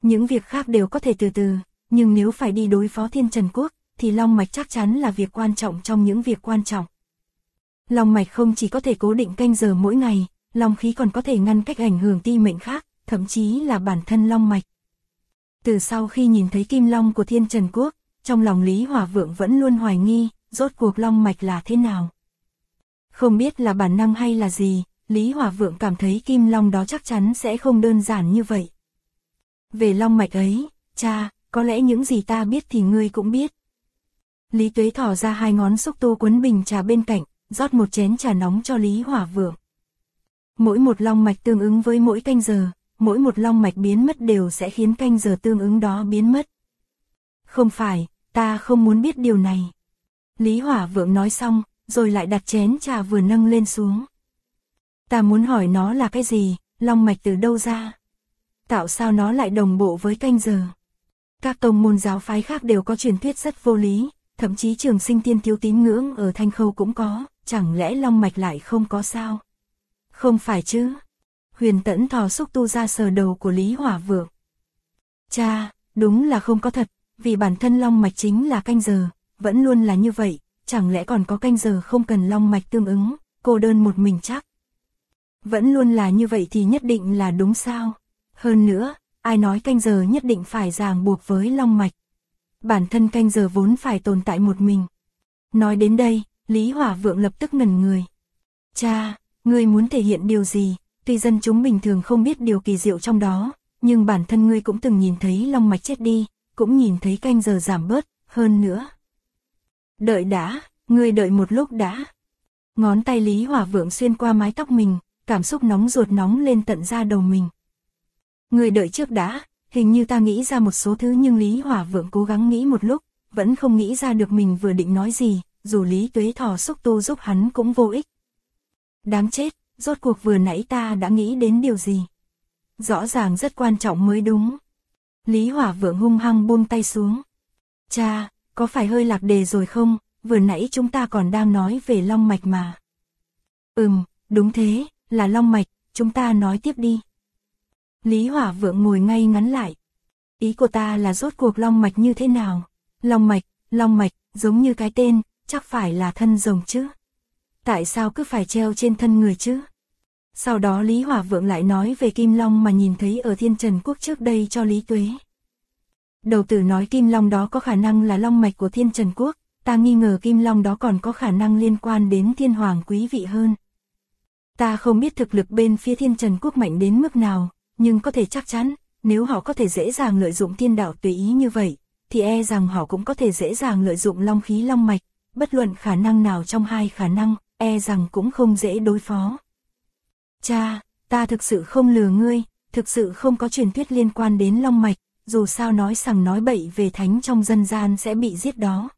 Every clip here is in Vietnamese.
Những việc khác đều có thể từ từ, nhưng nếu phải đi đối phó Thiên Trần Quốc, thì long mạch chắc chắn là việc quan trọng trong những việc quan trọng. Long mạch không chỉ có thể cố định canh giờ mỗi ngày, long khí còn có thể ngăn cách ảnh hưởng ti mệnh khác, thậm chí là bản thân long mạch. Từ sau khi nhìn thấy kim long của Thiên Trần Quốc, trong lòng Lý Hỏa Vượng vẫn luôn hoài nghi, rốt cuộc long mạch là thế nào. Không biết là bản năng hay là gì, Lý Hỏa Vượng cảm thấy kim long đó chắc chắn sẽ không đơn giản như vậy. Về long mạch ấy, cha, có lẽ những gì ta biết thì ngươi cũng biết. Lý Tuế thỏ ra hai ngón xúc tu quấn bình trà bên cạnh, rót một chén trà nóng cho Lý Hỏa Vượng. Mỗi một long mạch tương ứng với mỗi canh giờ, mỗi một long mạch biến mất đều sẽ khiến canh giờ tương ứng đó biến mất. Không phải, ta không muốn biết điều này. Lý Hỏa Vượng nói xong, rồi lại đặt chén trà vừa nâng lên xuống. Ta muốn hỏi nó là cái gì, long mạch từ đâu ra? Tạo sao nó lại đồng bộ với canh giờ? Các tông môn giáo phái khác đều có truyền thuyết rất vô lý, thậm chí Trường Sinh Tiên thiếu tín ngưỡng ở Thanh Khâu cũng có, chẳng lẽ long mạch lại không có sao? Không phải chứ? Huyền Tẫn thò xúc tu ra sờ đầu của Lý Hỏa Vượng. Cha, đúng là không có thật, vì bản thân long mạch chính là canh giờ, vẫn luôn là như vậy, chẳng lẽ còn có canh giờ không cần long mạch tương ứng, cô đơn một mình chắc. Vẫn luôn là như vậy thì nhất định là đúng sao? Hơn nữa, ai nói canh giờ nhất định phải ràng buộc với long mạch? Bản thân canh giờ vốn phải tồn tại một mình. Nói đến đây, Lý Hỏa Vượng lập tức ngẩn người. Cha, ngươi muốn thể hiện điều gì? Tuy dân chúng bình thường không biết điều kỳ diệu trong đó, nhưng bản thân ngươi cũng từng nhìn thấy long mạch chết đi, cũng nhìn thấy canh giờ giảm bớt, hơn nữa. Đợi đã, ngươi đợi một lúc đã. Ngón tay Lý Hỏa Vượng xuyên qua mái tóc mình, cảm xúc nóng ruột nóng lên tận da đầu mình. Ngươi đợi trước đã, hình như ta nghĩ ra một số thứ nhưng Lý Hỏa Vượng cố gắng nghĩ một lúc, vẫn không nghĩ ra được mình vừa định nói gì, dù Lý Tuế thò xúc tu giúp hắn cũng vô ích. Đáng chết, rốt cuộc vừa nãy ta đã nghĩ đến điều gì? Rõ ràng rất quan trọng mới đúng. Lý Hỏa Vượng hung hăng buông tay xuống. Cha, có phải hơi lạc đề rồi không? Vừa nãy chúng ta còn đang nói về long mạch mà. Đúng thế, là long mạch, chúng ta nói tiếp đi. Lý Hỏa Vượng ngồi ngay ngắn lại. Ý của ta là rốt cuộc long mạch như thế nào? Long mạch, giống như cái tên, chắc phải là thân rồng chứ. Tại sao cứ phải treo trên thân người chứ? Sau đó Lý Hỏa Vượng lại nói về kim long mà nhìn thấy ở Thiên Trần Quốc trước đây cho Lý Tuế. Đầu tử nói kim long đó có khả năng là long mạch của Thiên Trần Quốc, ta nghi ngờ kim long đó còn có khả năng liên quan đến thiên hoàng quý vị hơn. Ta không biết thực lực bên phía Thiên Trần Quốc mạnh đến mức nào, nhưng có thể chắc chắn, nếu họ có thể dễ dàng lợi dụng thiên đạo tùy ý như vậy, thì e rằng họ cũng có thể dễ dàng lợi dụng long khí long mạch, bất luận khả năng nào trong hai khả năng, e rằng cũng không dễ đối phó. Cha, ta thực sự không lừa ngươi, thực sự không có truyền thuyết liên quan đến long mạch, dù sao nói sằng nói bậy về thánh trong dân gian sẽ bị giết đó.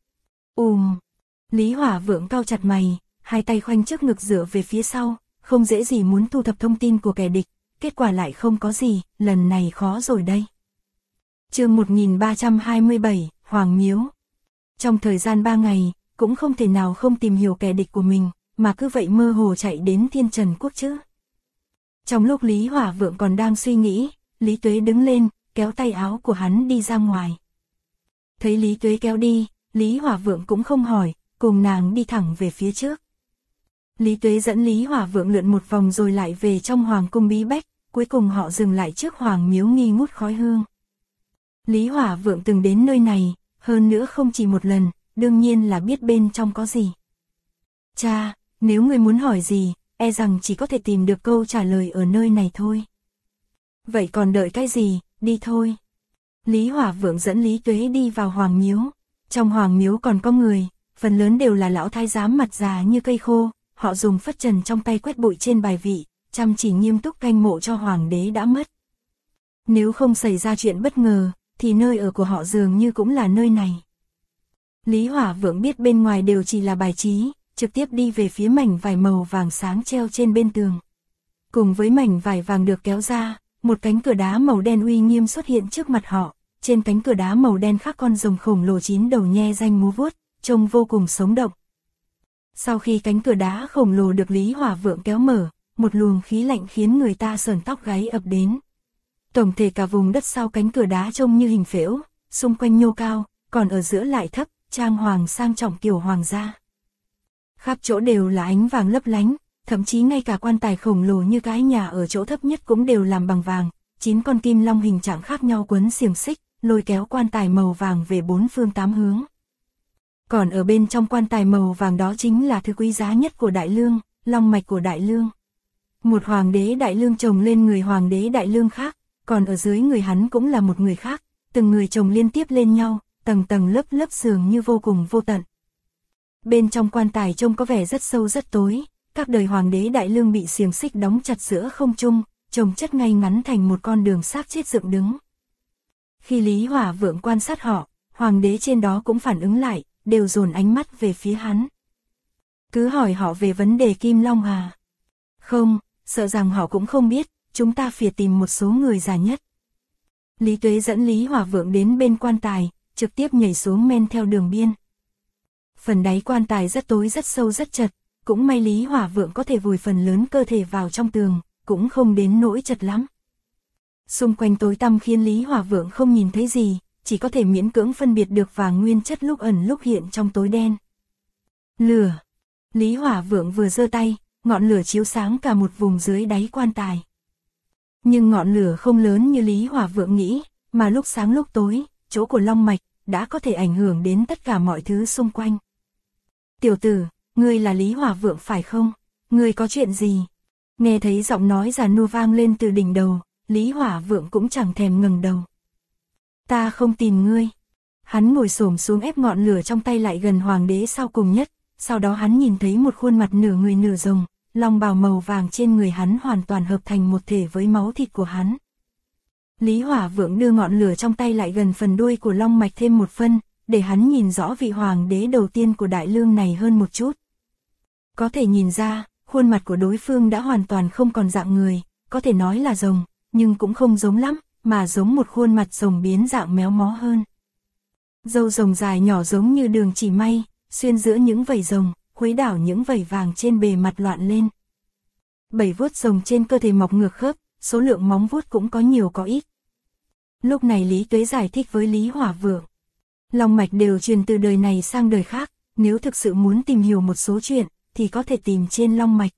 Lý Hỏa Vượng cau chặt mày, hai tay khoanh trước ngực dựa về phía sau, không dễ gì muốn thu thập thông tin của kẻ địch, kết quả lại không có gì, lần này khó rồi đây. Chương 1327, Hoàng Miếu. Trong thời gian 3 ngày, cũng không thể nào không tìm hiểu kẻ địch của mình, mà cứ vậy mơ hồ chạy đến Thiên Trần Quốc chứ. Trong lúc Lý Hỏa Vượng còn đang suy nghĩ, Lý Tuế đứng lên, kéo tay áo của hắn đi ra ngoài. Thấy Lý Tuế kéo đi, Lý Hỏa Vượng cũng không hỏi, cùng nàng đi thẳng về phía trước. Lý Tuế dẫn Lý Hỏa Vượng lượn một vòng rồi lại về trong Hoàng cung bí bách, cuối cùng họ dừng lại trước Hoàng Miếu nghi ngút khói hương. Lý Hỏa Vượng từng đến nơi này, hơn nữa không chỉ một lần, đương nhiên là biết bên trong có gì. Cha, nếu người muốn hỏi gì, e rằng chỉ có thể tìm được câu trả lời ở nơi này thôi. Vậy còn đợi cái gì, đi thôi. Lý Hỏa Vượng dẫn Lý Tuế đi vào Hoàng Miếu. Trong Hoàng Miếu còn có người, phần lớn đều là lão thái giám mặt già như cây khô, họ dùng phất trần trong tay quét bụi trên bài vị, chăm chỉ nghiêm túc canh mộ cho hoàng đế đã mất. Nếu không xảy ra chuyện bất ngờ, thì nơi ở của họ dường như cũng là nơi này. Lý Hỏa Vượng biết bên ngoài đều chỉ là bài trí, trực tiếp đi về phía mảnh vải màu vàng sáng treo trên bên tường. Cùng với mảnh vải vàng được kéo ra, một cánh cửa đá màu đen uy nghiêm xuất hiện trước mặt họ, trên cánh cửa đá màu đen khắc con rồng khổng lồ 9 đầu nhe ranh múa vuốt, trông vô cùng sống động. Sau khi cánh cửa đá khổng lồ được Lý Hỏa Vượng kéo mở, một luồng khí lạnh khiến người ta sởn tóc gáy ập đến. Tổng thể cả vùng đất sau cánh cửa đá trông như hình phễu, xung quanh nhô cao, còn ở giữa lại thấp, trang hoàng sang trọng kiểu hoàng gia. Khắp chỗ đều là ánh vàng lấp lánh, thậm chí ngay cả quan tài khổng lồ như cái nhà ở chỗ thấp nhất cũng đều làm bằng vàng, 9 con kim long hình trạng khác nhau quấn xiềng xích, lôi kéo quan tài màu vàng về 4 phương 8 hướng. Còn ở bên trong quan tài màu vàng đó chính là thứ quý giá nhất của Đại Lương, long mạch của Đại Lương. Một hoàng đế Đại Lương chồng lên người hoàng đế Đại Lương khác, còn ở dưới người hắn cũng là một người khác, từng người chồng liên tiếp lên nhau, tầng tầng lớp lớp dường như vô cùng vô tận. Bên trong quan tài trông có vẻ rất sâu rất tối, các đời hoàng đế Đại Lương bị xiềng xích đóng chặt giữa không trung, chồng chất ngay ngắn thành một con đường xác chết dựng đứng. Khi Lý Hỏa Vượng quan sát họ, hoàng đế trên đó cũng phản ứng lại, đều dồn ánh mắt về phía hắn. Cứ hỏi họ về vấn đề Kim Long à? Không, sợ rằng họ cũng không biết, chúng ta phải tìm một số người già nhất. Lý Tuế dẫn Lý Hỏa Vượng đến bên quan tài, trực tiếp nhảy xuống men theo đường biên. Phần đáy quan tài rất tối rất sâu rất chật, cũng may Lý Hỏa Vượng có thể vùi phần lớn cơ thể vào trong tường, cũng không đến nỗi chật lắm. Xung quanh tối tăm khiến Lý Hỏa Vượng không nhìn thấy gì, chỉ có thể miễn cưỡng phân biệt được vàng nguyên chất lúc ẩn lúc hiện trong tối đen. Lửa. Lý Hỏa Vượng vừa giơ tay, ngọn lửa chiếu sáng cả một vùng dưới đáy quan tài. Nhưng ngọn lửa không lớn như Lý Hỏa Vượng nghĩ, mà lúc sáng lúc tối, chỗ của long mạch, đã có thể ảnh hưởng đến tất cả mọi thứ xung quanh. Tiểu tử, ngươi là Lý Hỏa Vượng phải không? Ngươi có chuyện gì? Nghe thấy giọng nói già nua vang lên từ đỉnh đầu, Lý Hỏa Vượng cũng chẳng thèm ngẩng đầu. Ta không tìm ngươi. Hắn ngồi xổm xuống ép ngọn lửa trong tay lại gần hoàng đế sau cùng nhất, sau đó hắn nhìn thấy một khuôn mặt nửa người nửa rồng, long bào màu vàng trên người hắn hoàn toàn hợp thành một thể với máu thịt của hắn. Lý Hỏa Vượng đưa ngọn lửa trong tay lại gần phần đuôi của long mạch thêm một phân, để hắn nhìn rõ vị hoàng đế đầu tiên của Đại Lương này hơn một chút. Có thể nhìn ra, khuôn mặt của đối phương đã hoàn toàn không còn dạng người, có thể nói là rồng, nhưng cũng không giống lắm, mà giống một khuôn mặt rồng biến dạng méo mó hơn. Râu rồng dài nhỏ giống như đường chỉ may, xuyên giữa những vảy rồng, khuấy đảo những vảy vàng trên bề mặt loạn lên. 7 vuốt rồng trên cơ thể mọc ngược khớp, số lượng móng vuốt cũng có nhiều có ít. Lúc này Lý Tuế giải thích với Lý Hỏa Vượng. Long mạch đều truyền từ đời này sang đời khác, nếu thực sự muốn tìm hiểu một số chuyện, thì có thể tìm trên long mạch.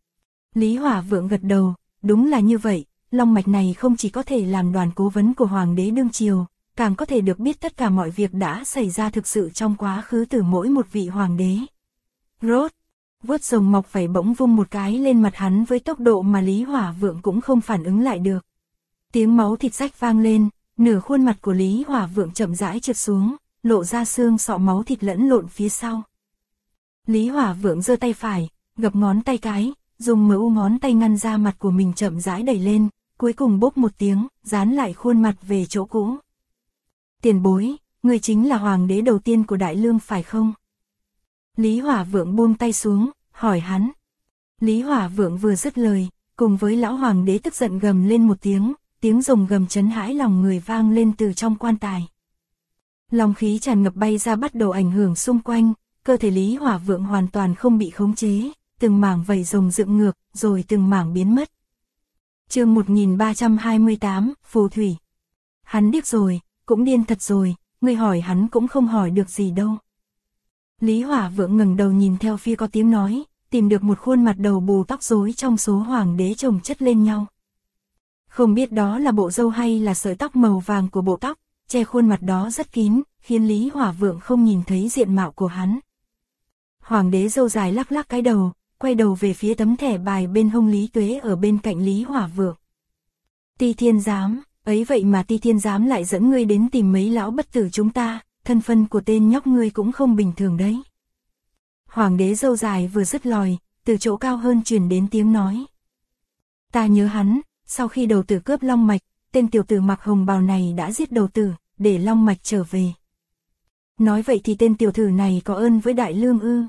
Lý Hỏa Vượng gật đầu, đúng là như vậy, long mạch này không chỉ có thể làm đoàn cố vấn của hoàng đế đương triều, càng có thể được biết tất cả mọi việc đã xảy ra thực sự trong quá khứ từ mỗi một vị hoàng đế. Rốt, vuốt rồng mọc vảy bỗng vung một cái lên mặt hắn với tốc độ mà Lý Hỏa Vượng cũng không phản ứng lại được. Tiếng máu thịt rách vang lên, nửa khuôn mặt của Lý Hỏa Vượng chậm rãi trượt xuống, lộ ra xương sọ máu thịt lẫn lộn phía sau. Lý Hỏa Vượng giơ tay phải, gập ngón tay cái, dùng mỡ ngón tay ngăn ra mặt của mình chậm rãi đẩy lên, cuối cùng bốp một tiếng, dán lại khuôn mặt về chỗ cũ. Tiền bối, người chính là hoàng đế đầu tiên của Đại Lương phải không? Lý Hỏa Vượng buông tay xuống, hỏi hắn. Lý Hỏa Vượng vừa dứt lời, cùng với lão hoàng đế tức giận gầm lên một tiếng rồng gầm chấn hãi lòng người vang lên từ trong quan tài. Long khí tràn ngập bay ra bắt đầu ảnh hưởng xung quanh, cơ thể Lý Hỏa Vượng hoàn toàn không bị khống chế, từng mảng vảy rồng dựng ngược, rồi từng mảng biến mất. Chương 1328, Phù Thủy. Hắn điếc rồi, cũng điên thật rồi, người hỏi hắn cũng không hỏi được gì đâu. Lý Hỏa Vượng ngẩng đầu nhìn theo phía có tiếng nói, tìm được một khuôn mặt đầu bù tóc rối trong số hoàng đế chồng chất lên nhau. Không biết đó là bộ râu hay là sợi tóc màu vàng của bộ tóc, che khuôn mặt đó rất kín, khiến Lý Hỏa Vượng không nhìn thấy diện mạo của hắn. Hoàng đế râu dài lắc lắc cái đầu, quay đầu về phía tấm thẻ bài bên hông Lý Tuế ở bên cạnh Lý Hỏa Vượng. Ti Thiên Giám, ấy vậy mà Ti Thiên Giám lại dẫn ngươi đến tìm mấy lão bất tử chúng ta, thân phận của tên nhóc ngươi cũng không bình thường đấy. Hoàng đế râu dài vừa dứt lời, từ chỗ cao hơn truyền đến tiếng nói. Ta nhớ hắn, sau khi đầu tử cướp long mạch, tên tiểu tử mặc hồng bào này đã giết đầu tử, để long mạch trở về. Nói vậy thì tên tiểu tử này có ơn với Đại Lương ư?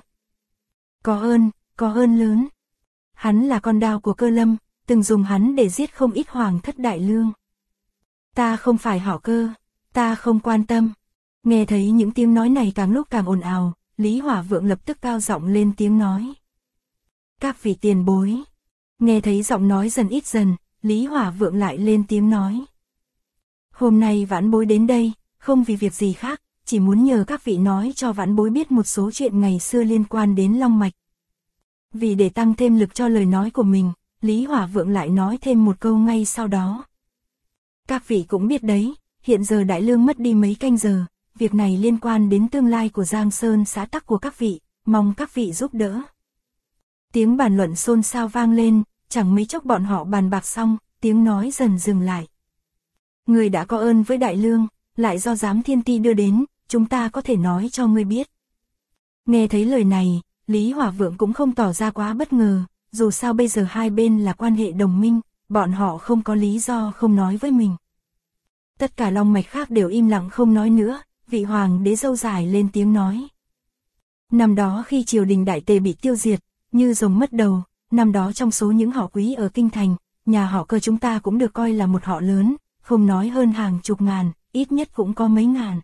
Có ơn lớn. Hắn là con đao của Cơ Lâm, từng dùng hắn để giết không ít hoàng thất Đại Lương. Ta không phải họ Cơ, ta không quan tâm. Nghe thấy những tiếng nói này càng lúc càng ồn ào, Lý Hỏa Vượng lập tức cao giọng lên tiếng nói. Các vị tiền bối. Nghe thấy giọng nói dần ít dần, Lý Hỏa Vượng lại lên tiếng nói. Hôm nay vãn bối đến đây, không vì việc gì khác, chỉ muốn nhờ các vị nói cho vãn bối biết một số chuyện ngày xưa liên quan đến long mạch. Vì để tăng thêm lực cho lời nói của mình, Lý Hỏa Vượng lại nói thêm một câu ngay sau đó. Các vị cũng biết đấy, hiện giờ Đại Lương mất đi mấy canh giờ, việc này liên quan đến tương lai của Giang Sơn xã tắc của các vị, mong các vị giúp đỡ. Tiếng bàn luận xôn xao vang lên, chẳng mấy chốc bọn họ bàn bạc xong, tiếng nói dần dừng lại. Người đã có ơn với Đại Lương, lại do Giám Thiên Ti đưa đến, chúng ta có thể nói cho ngươi biết. Nghe thấy lời này, Lý Hỏa Vượng cũng không tỏ ra quá bất ngờ, dù sao bây giờ hai bên là quan hệ đồng minh, bọn họ không có lý do không nói với mình. Tất cả long mạch khác đều im lặng không nói nữa, vị hoàng đế râu dài lên tiếng nói. Năm đó khi triều đình Đại Tề bị tiêu diệt, như rồng mất đầu, năm đó trong số những họ quý ở Kinh Thành, nhà họ Cơ chúng ta cũng được coi là một họ lớn, không nói hơn hàng chục ngàn, ít nhất cũng có mấy ngàn.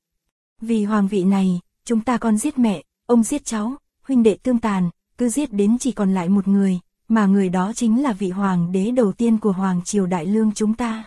Vì hoàng vị này, chúng ta con giết mẹ, ông giết cháu, huynh đệ tương tàn, cứ giết đến chỉ còn lại một người, mà người đó chính là vị hoàng đế đầu tiên của Hoàng triều Đại Lương chúng ta.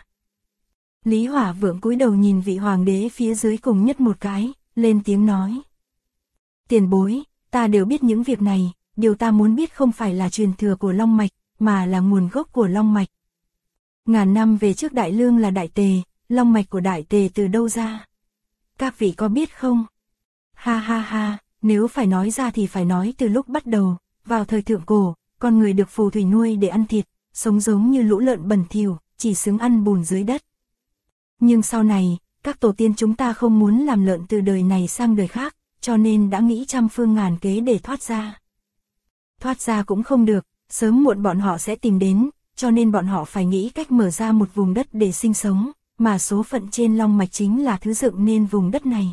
Lý Hỏa Vượng cúi đầu nhìn vị hoàng đế phía dưới cùng nhất một cái, lên tiếng nói. Tiền bối, ta đều biết những việc này, điều ta muốn biết không phải là truyền thừa của long mạch, mà là nguồn gốc của long mạch. Ngàn năm về trước Đại Lương là Đại Tề, long mạch của Đại Tề từ đâu ra? Các vị có biết không? Ha ha ha, nếu phải nói ra thì phải nói từ lúc bắt đầu, vào thời thượng cổ, con người được phù thủy nuôi để ăn thịt, sống giống như lũ lợn bẩn thỉu, chỉ xứng ăn bùn dưới đất. Nhưng sau này, các tổ tiên chúng ta không muốn làm lợn từ đời này sang đời khác, cho nên đã nghĩ trăm phương ngàn kế để thoát ra. Thoát ra cũng không được, sớm muộn bọn họ sẽ tìm đến, cho nên bọn họ phải nghĩ cách mở ra một vùng đất để sinh sống, mà số phận trên long mạch chính là thứ dựng nên vùng đất này.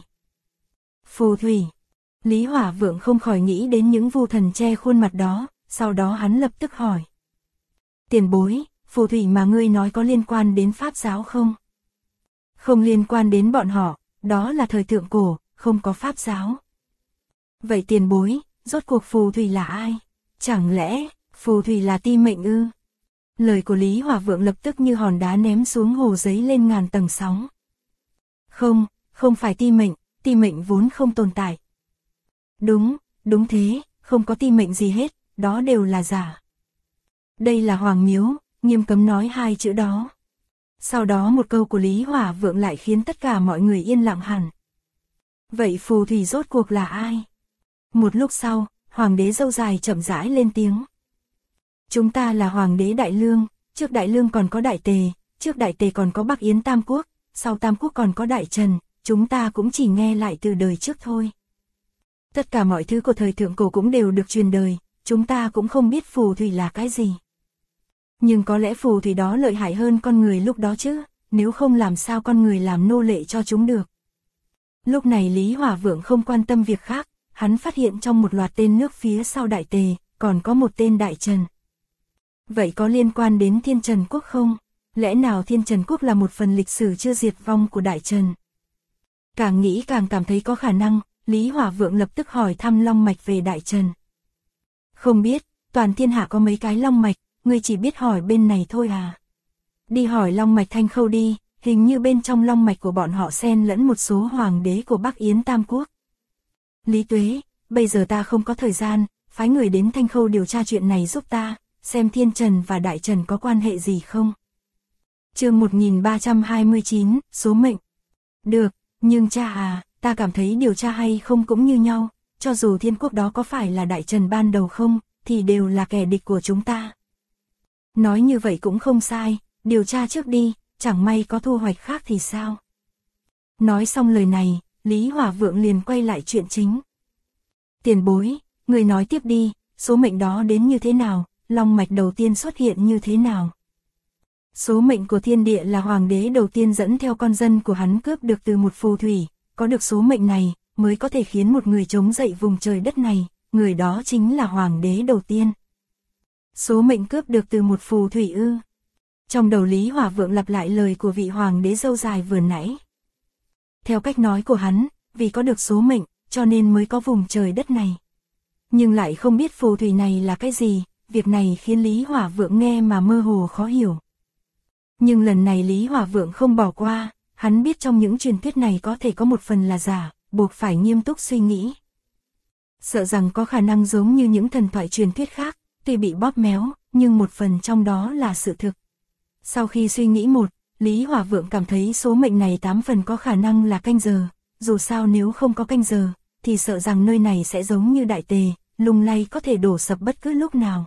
Phù thủy. Lý Hỏa Vượng không khỏi nghĩ đến những vu thần che khuôn mặt đó, sau đó hắn lập tức hỏi. Tiền bối, phù thủy mà ngươi nói có liên quan đến Pháp giáo không? Không liên quan đến bọn họ, đó là thời thượng cổ, không có Pháp giáo. Vậy tiền bối, rốt cuộc phù thủy là ai? Chẳng lẽ, phù thủy là ti mệnh ư? Lời của Lý Hỏa Vượng lập tức như hòn đá ném xuống hồ giấy lên ngàn tầng sóng. Không, không phải ti mệnh vốn không tồn tại. Đúng thế, không có ti mệnh gì hết, đó đều là giả. Đây là Hoàng Miếu, nghiêm cấm nói hai chữ đó. Sau đó một câu của Lý Hỏa Vượng lại khiến tất cả mọi người yên lặng hẳn. Vậy phù thủy rốt cuộc là ai? Một lúc sau, Hoàng đế râu dài chậm rãi lên tiếng. Chúng ta là Hoàng đế Đại Lương, trước Đại Lương còn có Đại Tề, trước Đại Tề còn có Bắc Yến Tam Quốc, sau Tam Quốc còn có Đại Trần, chúng ta cũng chỉ nghe lại từ đời trước thôi. Tất cả mọi thứ của thời thượng cổ cũng đều được truyền đời, chúng ta cũng không biết phù thủy là cái gì. Nhưng có lẽ phù thủy đó lợi hại hơn con người lúc đó chứ, nếu không làm sao con người làm nô lệ cho chúng được. Lúc này Lý Hỏa Vượng không quan tâm việc khác, hắn phát hiện trong một loạt tên nước phía sau Đại Tề, còn có một tên Đại Trần. Vậy có liên quan đến Thiên Trần Quốc không? Lẽ nào Thiên Trần Quốc là một phần lịch sử chưa diệt vong của Đại Trần? Càng nghĩ càng cảm thấy có khả năng, Lý Hỏa Vượng lập tức hỏi thăm long mạch về Đại Trần. Không biết, toàn thiên hạ có mấy cái long mạch, ngươi chỉ biết hỏi bên này thôi à? Đi hỏi long mạch Thanh Khâu đi, hình như bên trong long mạch của bọn họ xen lẫn một số hoàng đế của Bắc Yến Tam Quốc. Lý Tuế, bây giờ ta không có thời gian, phái người đến Thanh Khâu điều tra chuyện này giúp ta, xem Thiên Trần và Đại Trần có quan hệ gì không. Chương 1329, số mệnh. Được, nhưng cha à, ta cảm thấy điều tra hay không cũng như nhau, cho dù thiên quốc đó có phải là Đại Trần ban đầu không, thì đều là kẻ địch của chúng ta. Nói như vậy cũng không sai, điều tra trước đi, chẳng may có thu hoạch khác thì sao. Nói xong lời này, Lý Hỏa Vượng liền quay lại chuyện chính. Tiền bối, người nói tiếp đi, số mệnh đó đến như thế nào, long mạch đầu tiên xuất hiện như thế nào. Số mệnh của thiên địa là hoàng đế đầu tiên dẫn theo con dân của hắn cướp được từ một phù thủy, có được số mệnh này, mới có thể khiến một người chống dậy vùng trời đất này, người đó chính là hoàng đế đầu tiên. Số mệnh cướp được từ một phù thủy ư? Trong đầu Lý Hỏa Vượng lặp lại lời của vị hoàng đế râu dài vừa nãy. Theo cách nói của hắn, vì có được số mệnh, cho nên mới có vùng trời đất này. Nhưng lại không biết phù thủy này là cái gì, việc này khiến Lý Hỏa Vượng nghe mà mơ hồ khó hiểu. Nhưng lần này Lý Hỏa Vượng không bỏ qua, Hắn biết trong những truyền thuyết này có thể có một phần là giả, buộc phải nghiêm túc suy nghĩ. Sợ rằng có khả năng giống như những thần thoại truyền thuyết khác, tuy bị bóp méo, nhưng một phần trong đó là sự thực. Sau khi suy nghĩ Lý Hỏa Vượng cảm thấy số mệnh này 8 phần có khả năng là canh giờ, dù sao nếu không có canh giờ, thì sợ rằng nơi này sẽ giống như đại tề, lung lay có thể đổ sập bất cứ lúc nào.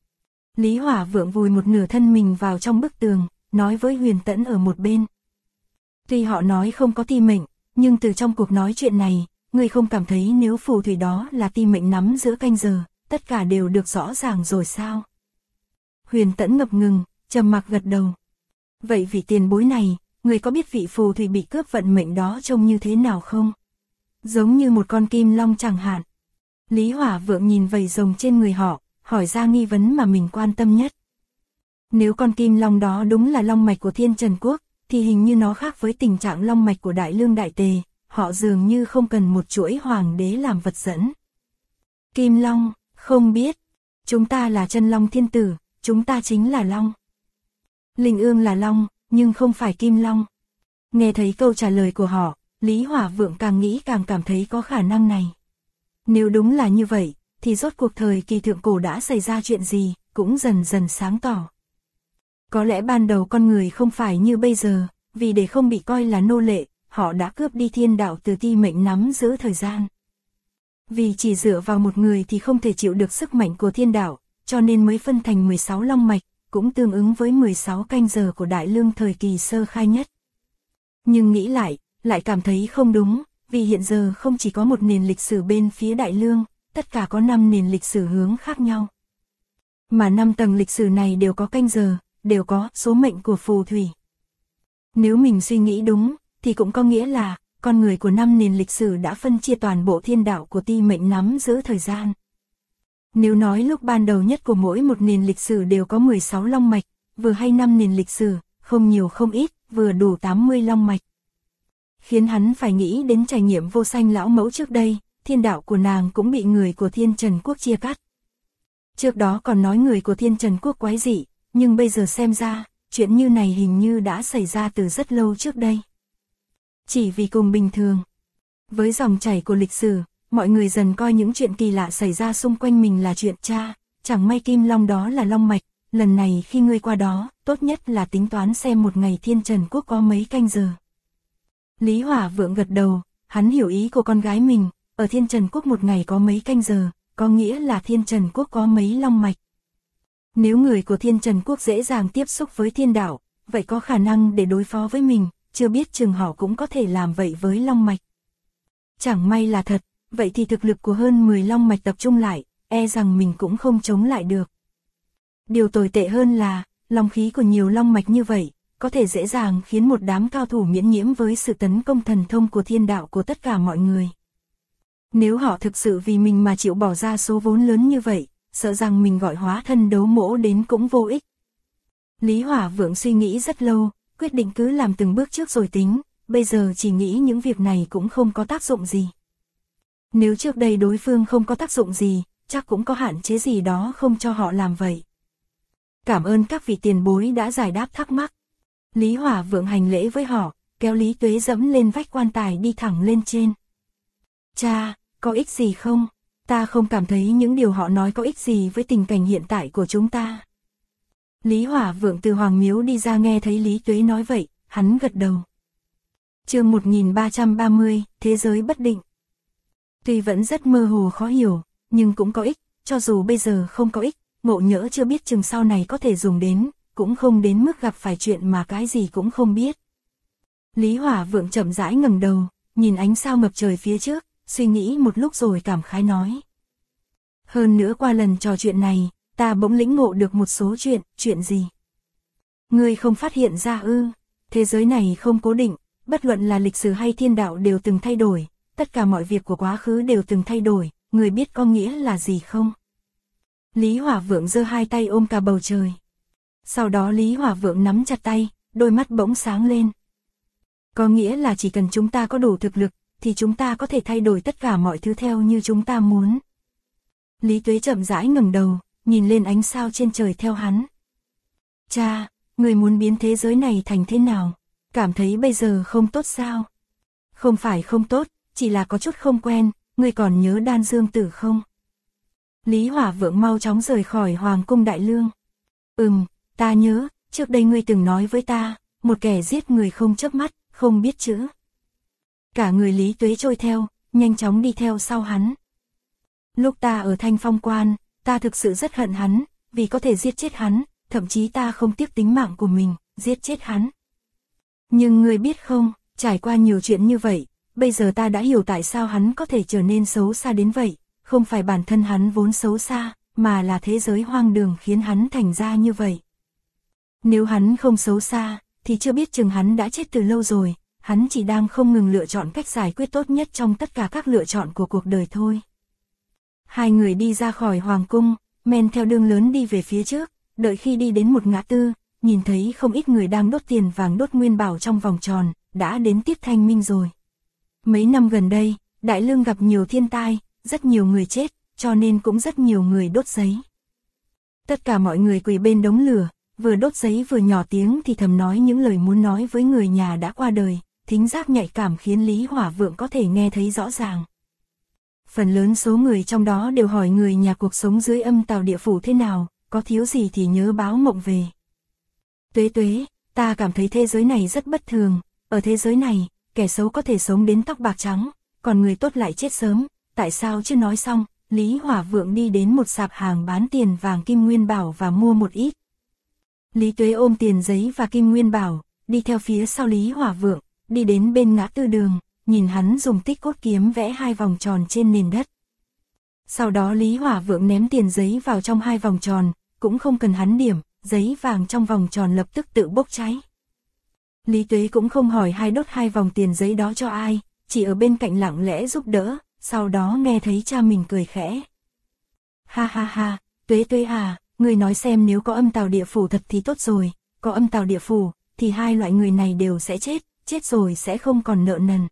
Lý Hỏa Vượng vùi một nửa thân mình vào trong bức tường, nói với Huyền Tẫn ở một bên. Tuy họ nói không có ti mệnh, nhưng từ trong cuộc nói chuyện này, ngươi không cảm thấy nếu phù thủy đó là ti mệnh nắm giữa canh giờ, tất cả đều được rõ ràng rồi sao? Huyền Tẫn ngập ngừng, trầm mặc gật đầu. Vậy vị tiền bối này, người có biết vị phù thủy bị cướp vận mệnh đó trông như thế nào không? Giống như một con kim long chẳng hạn. Lý Hỏa Vượng nhìn vầy rồng trên người họ, hỏi ra nghi vấn mà mình quan tâm nhất. Nếu con kim long đó đúng là long mạch của Thiên Trần Quốc, thì hình như nó khác với tình trạng long mạch của Đại Lương Đại Tề, họ dường như không cần một chuỗi hoàng đế làm vật dẫn. Kim long, không biết. Chúng ta là chân long thiên tử, chúng ta chính là long. Linh Ương là long, nhưng không phải kim long. Nghe thấy câu trả lời của họ, Lý Hỏa Vượng càng nghĩ càng cảm thấy có khả năng này. Nếu đúng là như vậy, thì rốt cuộc thời kỳ thượng cổ đã xảy ra chuyện gì, cũng dần dần sáng tỏ. Có lẽ ban đầu con người không phải như bây giờ, vì để không bị coi là nô lệ, họ đã cướp đi thiên đạo từ ti mệnh nắm giữ thời gian. Vì chỉ dựa vào một người thì không thể chịu được sức mạnh của thiên đạo, cho nên mới phân thành 16 long mạch, cũng tương ứng với 16 canh giờ của Đại Lương thời kỳ sơ khai nhất. Nhưng nghĩ lại cảm thấy không đúng, vì hiện giờ không chỉ có một nền lịch sử bên phía Đại Lương, tất cả có 5 nền lịch sử hướng khác nhau. Mà 5 tầng lịch sử này đều có canh giờ, đều có số mệnh của phù thủy. Nếu mình suy nghĩ đúng, thì cũng có nghĩa là, con người của 5 nền lịch sử đã phân chia toàn bộ thiên đạo của ti mệnh nắm giữ thời gian. Nếu nói lúc ban đầu nhất của mỗi một nền lịch sử đều có 16 long mạch, vừa hay 5 nền lịch sử, không nhiều không ít, vừa đủ 80 long mạch. Khiến hắn phải nghĩ đến trải nghiệm vô sanh lão mẫu trước đây, thiên đạo của nàng cũng bị người của Thiên Trần Quốc chia cắt. Trước đó còn nói người của Thiên Trần Quốc quái dị, nhưng bây giờ xem ra, chuyện như này hình như đã xảy ra từ rất lâu trước đây. Chỉ vì cùng bình thường. Với dòng chảy của lịch sử, mọi người dần coi những chuyện kỳ lạ xảy ra xung quanh mình là chuyện cha, chẳng may kim long đó là long mạch, lần này khi ngươi qua đó, tốt nhất là tính toán xem một ngày Thiên Trần Quốc có mấy canh giờ. Lý Hỏa Vượng gật đầu, hắn hiểu ý của con gái mình, ở Thiên Trần Quốc một ngày có mấy canh giờ, có nghĩa là Thiên Trần Quốc có mấy long mạch. Nếu người của Thiên Trần Quốc dễ dàng tiếp xúc với thiên đạo, vậy có khả năng để đối phó với mình, chưa biết chừng họ cũng có thể làm vậy với long mạch. Chẳng may là thật, vậy thì thực lực của hơn 10 long mạch tập trung lại, e rằng mình cũng không chống lại được. Điều tồi tệ hơn là, long khí của nhiều long mạch như vậy, có thể dễ dàng khiến một đám cao thủ miễn nhiễm với sự tấn công thần thông của thiên đạo của tất cả mọi người. Nếu họ thực sự vì mình mà chịu bỏ ra số vốn lớn như vậy, sợ rằng mình gọi hóa thân đấu mỗ đến cũng vô ích. Lý Hỏa Vượng suy nghĩ rất lâu, quyết định cứ làm từng bước trước rồi tính, bây giờ chỉ nghĩ những việc này cũng không có tác dụng gì. Nếu trước đây đối phương không có tác dụng gì, chắc cũng có hạn chế gì đó không cho họ làm vậy. Cảm ơn các vị tiền bối đã giải đáp thắc mắc. Lý Hỏa Vượng hành lễ với họ, kéo Lý Tuế dẫm lên vách quan tài đi thẳng lên trên. Cha, có ích gì không? Ta không cảm thấy những điều họ nói có ích gì với tình cảnh hiện tại của chúng ta. Lý Hỏa Vượng từ Hoàng Miếu đi ra nghe thấy Lý Tuế nói vậy, hắn gật đầu. Chương 1330, Thế giới bất định. Tuy vẫn rất mơ hồ khó hiểu, nhưng cũng có ích, cho dù bây giờ không có ích, ngộ nhỡ chưa biết chừng sau này có thể dùng đến, cũng không đến mức gặp phải chuyện mà cái gì cũng không biết. Lý Hỏa Vượng chậm rãi ngẩng đầu, nhìn ánh sao ngập trời phía trước, suy nghĩ một lúc rồi cảm khái nói. Hơn nữa qua lần trò chuyện này, ta bỗng lĩnh ngộ được một số chuyện gì? Ngươi không phát hiện ra ư? Thế giới này không cố định, bất luận là lịch sử hay thiên đạo đều từng thay đổi, tất cả mọi việc của quá khứ đều từng thay đổi, người biết có nghĩa là gì không? Lý Hỏa Vượng giơ hai tay ôm cả bầu trời. Sau đó Lý Hỏa Vượng nắm chặt tay, đôi mắt bỗng sáng lên. Có nghĩa là chỉ cần chúng ta có đủ thực lực, thì chúng ta có thể thay đổi tất cả mọi thứ theo như chúng ta muốn. Lý Tuế chậm rãi ngẩng đầu, nhìn lên ánh sao trên trời theo hắn. Cha, người muốn biến thế giới này thành thế nào? cảm thấy bây giờ không tốt sao? Không phải không tốt, chỉ là có chút không quen, ngươi còn nhớ Đan Dương Tử không? Lý Hỏa Vượng mau chóng rời khỏi Hoàng cung Đại Lương. Ta nhớ, trước đây ngươi từng nói với ta, một kẻ giết người không chớp mắt, không biết chữ. Cả người Lý Tuế trôi theo, nhanh chóng đi theo sau hắn. Lúc ta ở Thanh Phong Quan, ta thực sự rất hận hắn, vì có thể giết chết hắn, thậm chí ta không tiếc tính mạng của mình, giết chết hắn. Nhưng ngươi biết không, trải qua nhiều chuyện như vậy, bây giờ ta đã hiểu tại sao hắn có thể trở nên xấu xa đến vậy, không phải bản thân hắn vốn xấu xa, mà là thế giới hoang đường khiến hắn thành ra như vậy. Nếu hắn không xấu xa, thì chưa biết chừng hắn đã chết từ lâu rồi, hắn chỉ đang không ngừng lựa chọn cách giải quyết tốt nhất trong tất cả các lựa chọn của cuộc đời thôi. Hai người đi ra khỏi Hoàng cung, men theo đường lớn đi về phía trước, đợi khi đi đến một ngã tư, nhìn thấy không ít người đang đốt tiền vàng đốt nguyên bảo trong vòng tròn, đã đến tiết thanh minh rồi. Mấy năm gần đây, Đại Lương gặp nhiều thiên tai, rất nhiều người chết, cho nên cũng rất nhiều người đốt giấy. Tất cả mọi người quỳ bên đống lửa, vừa đốt giấy vừa nhỏ tiếng thì thầm nói những lời muốn nói với người nhà đã qua đời, thính giác nhạy cảm khiến Lý Hỏa Vượng có thể nghe thấy rõ ràng. Phần lớn số người trong đó đều hỏi người nhà cuộc sống dưới âm tào địa phủ thế nào, có thiếu gì thì nhớ báo mộng về. Tuế Tuế, ta cảm thấy thế giới này rất bất thường, ở thế giới này, kẻ xấu có thể sống đến tóc bạc trắng, còn người tốt lại chết sớm, tại sao chưa nói xong, Lý Hỏa Vượng đi đến một sạp hàng bán tiền vàng kim nguyên bảo và mua một ít. Lý Tuế ôm tiền giấy và kim nguyên bảo, đi theo phía sau Lý Hỏa Vượng, đi đến bên ngã tư đường, nhìn hắn dùng tích cốt kiếm vẽ 2 vòng tròn trên nền đất. Sau đó Lý Hỏa Vượng ném tiền giấy vào trong 2 vòng tròn, cũng không cần hắn điểm, giấy vàng trong vòng tròn lập tức tự bốc cháy. Lý Tuế cũng không hỏi hai đốt 2 vòng tiền giấy đó cho ai, chỉ ở bên cạnh lặng lẽ giúp đỡ, sau đó nghe thấy cha mình cười khẽ. Ha ha ha, Tuế Tuế à, người nói xem nếu có âm tào địa phủ thật thì tốt rồi, có âm tào địa phủ, thì hai loại người này đều sẽ chết, chết rồi sẽ không còn nợ nần.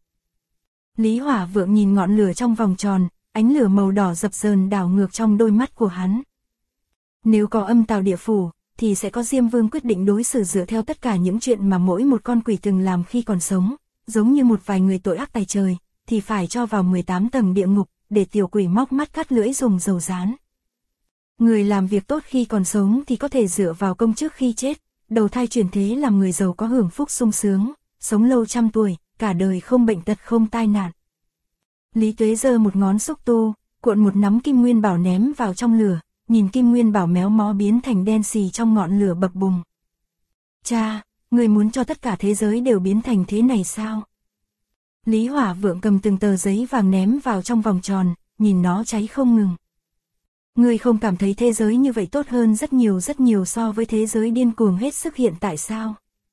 Lý Hỏa Vượng nhìn ngọn lửa trong vòng tròn, ánh lửa màu đỏ dập dờn đảo ngược trong đôi mắt của hắn. Nếu có âm tào địa phủ, thì sẽ có Diêm Vương quyết định đối xử dựa theo tất cả những chuyện mà mỗi một con quỷ từng làm khi còn sống, giống như một vài người tội ác tày trời, thì phải cho vào 18 tầng địa ngục, để tiểu quỷ móc mắt cắt lưỡi dùng dầu rán. Người làm việc tốt khi còn sống thì có thể dựa vào công trước khi chết, đầu thai chuyển thế làm người giàu có hưởng phúc sung sướng, sống lâu trăm tuổi, cả đời không bệnh tật không tai nạn. Lý Tuế giơ một ngón xúc tu, cuộn một nắm kim nguyên bảo ném vào trong lửa, nhìn kim nguyên bảo méo mó biến thành đen xì trong ngọn lửa bập bùng. Cha, người muốn cho tất cả thế giới đều biến thành thế này sao? Lý Hỏa Vượng cầm từng tờ giấy vàng ném vào trong vòng tròn, nhìn nó cháy không ngừng. Người không cảm thấy thế giới như vậy tốt hơn rất nhiều so với thế giới điên cuồng hết sức hiện tại sao?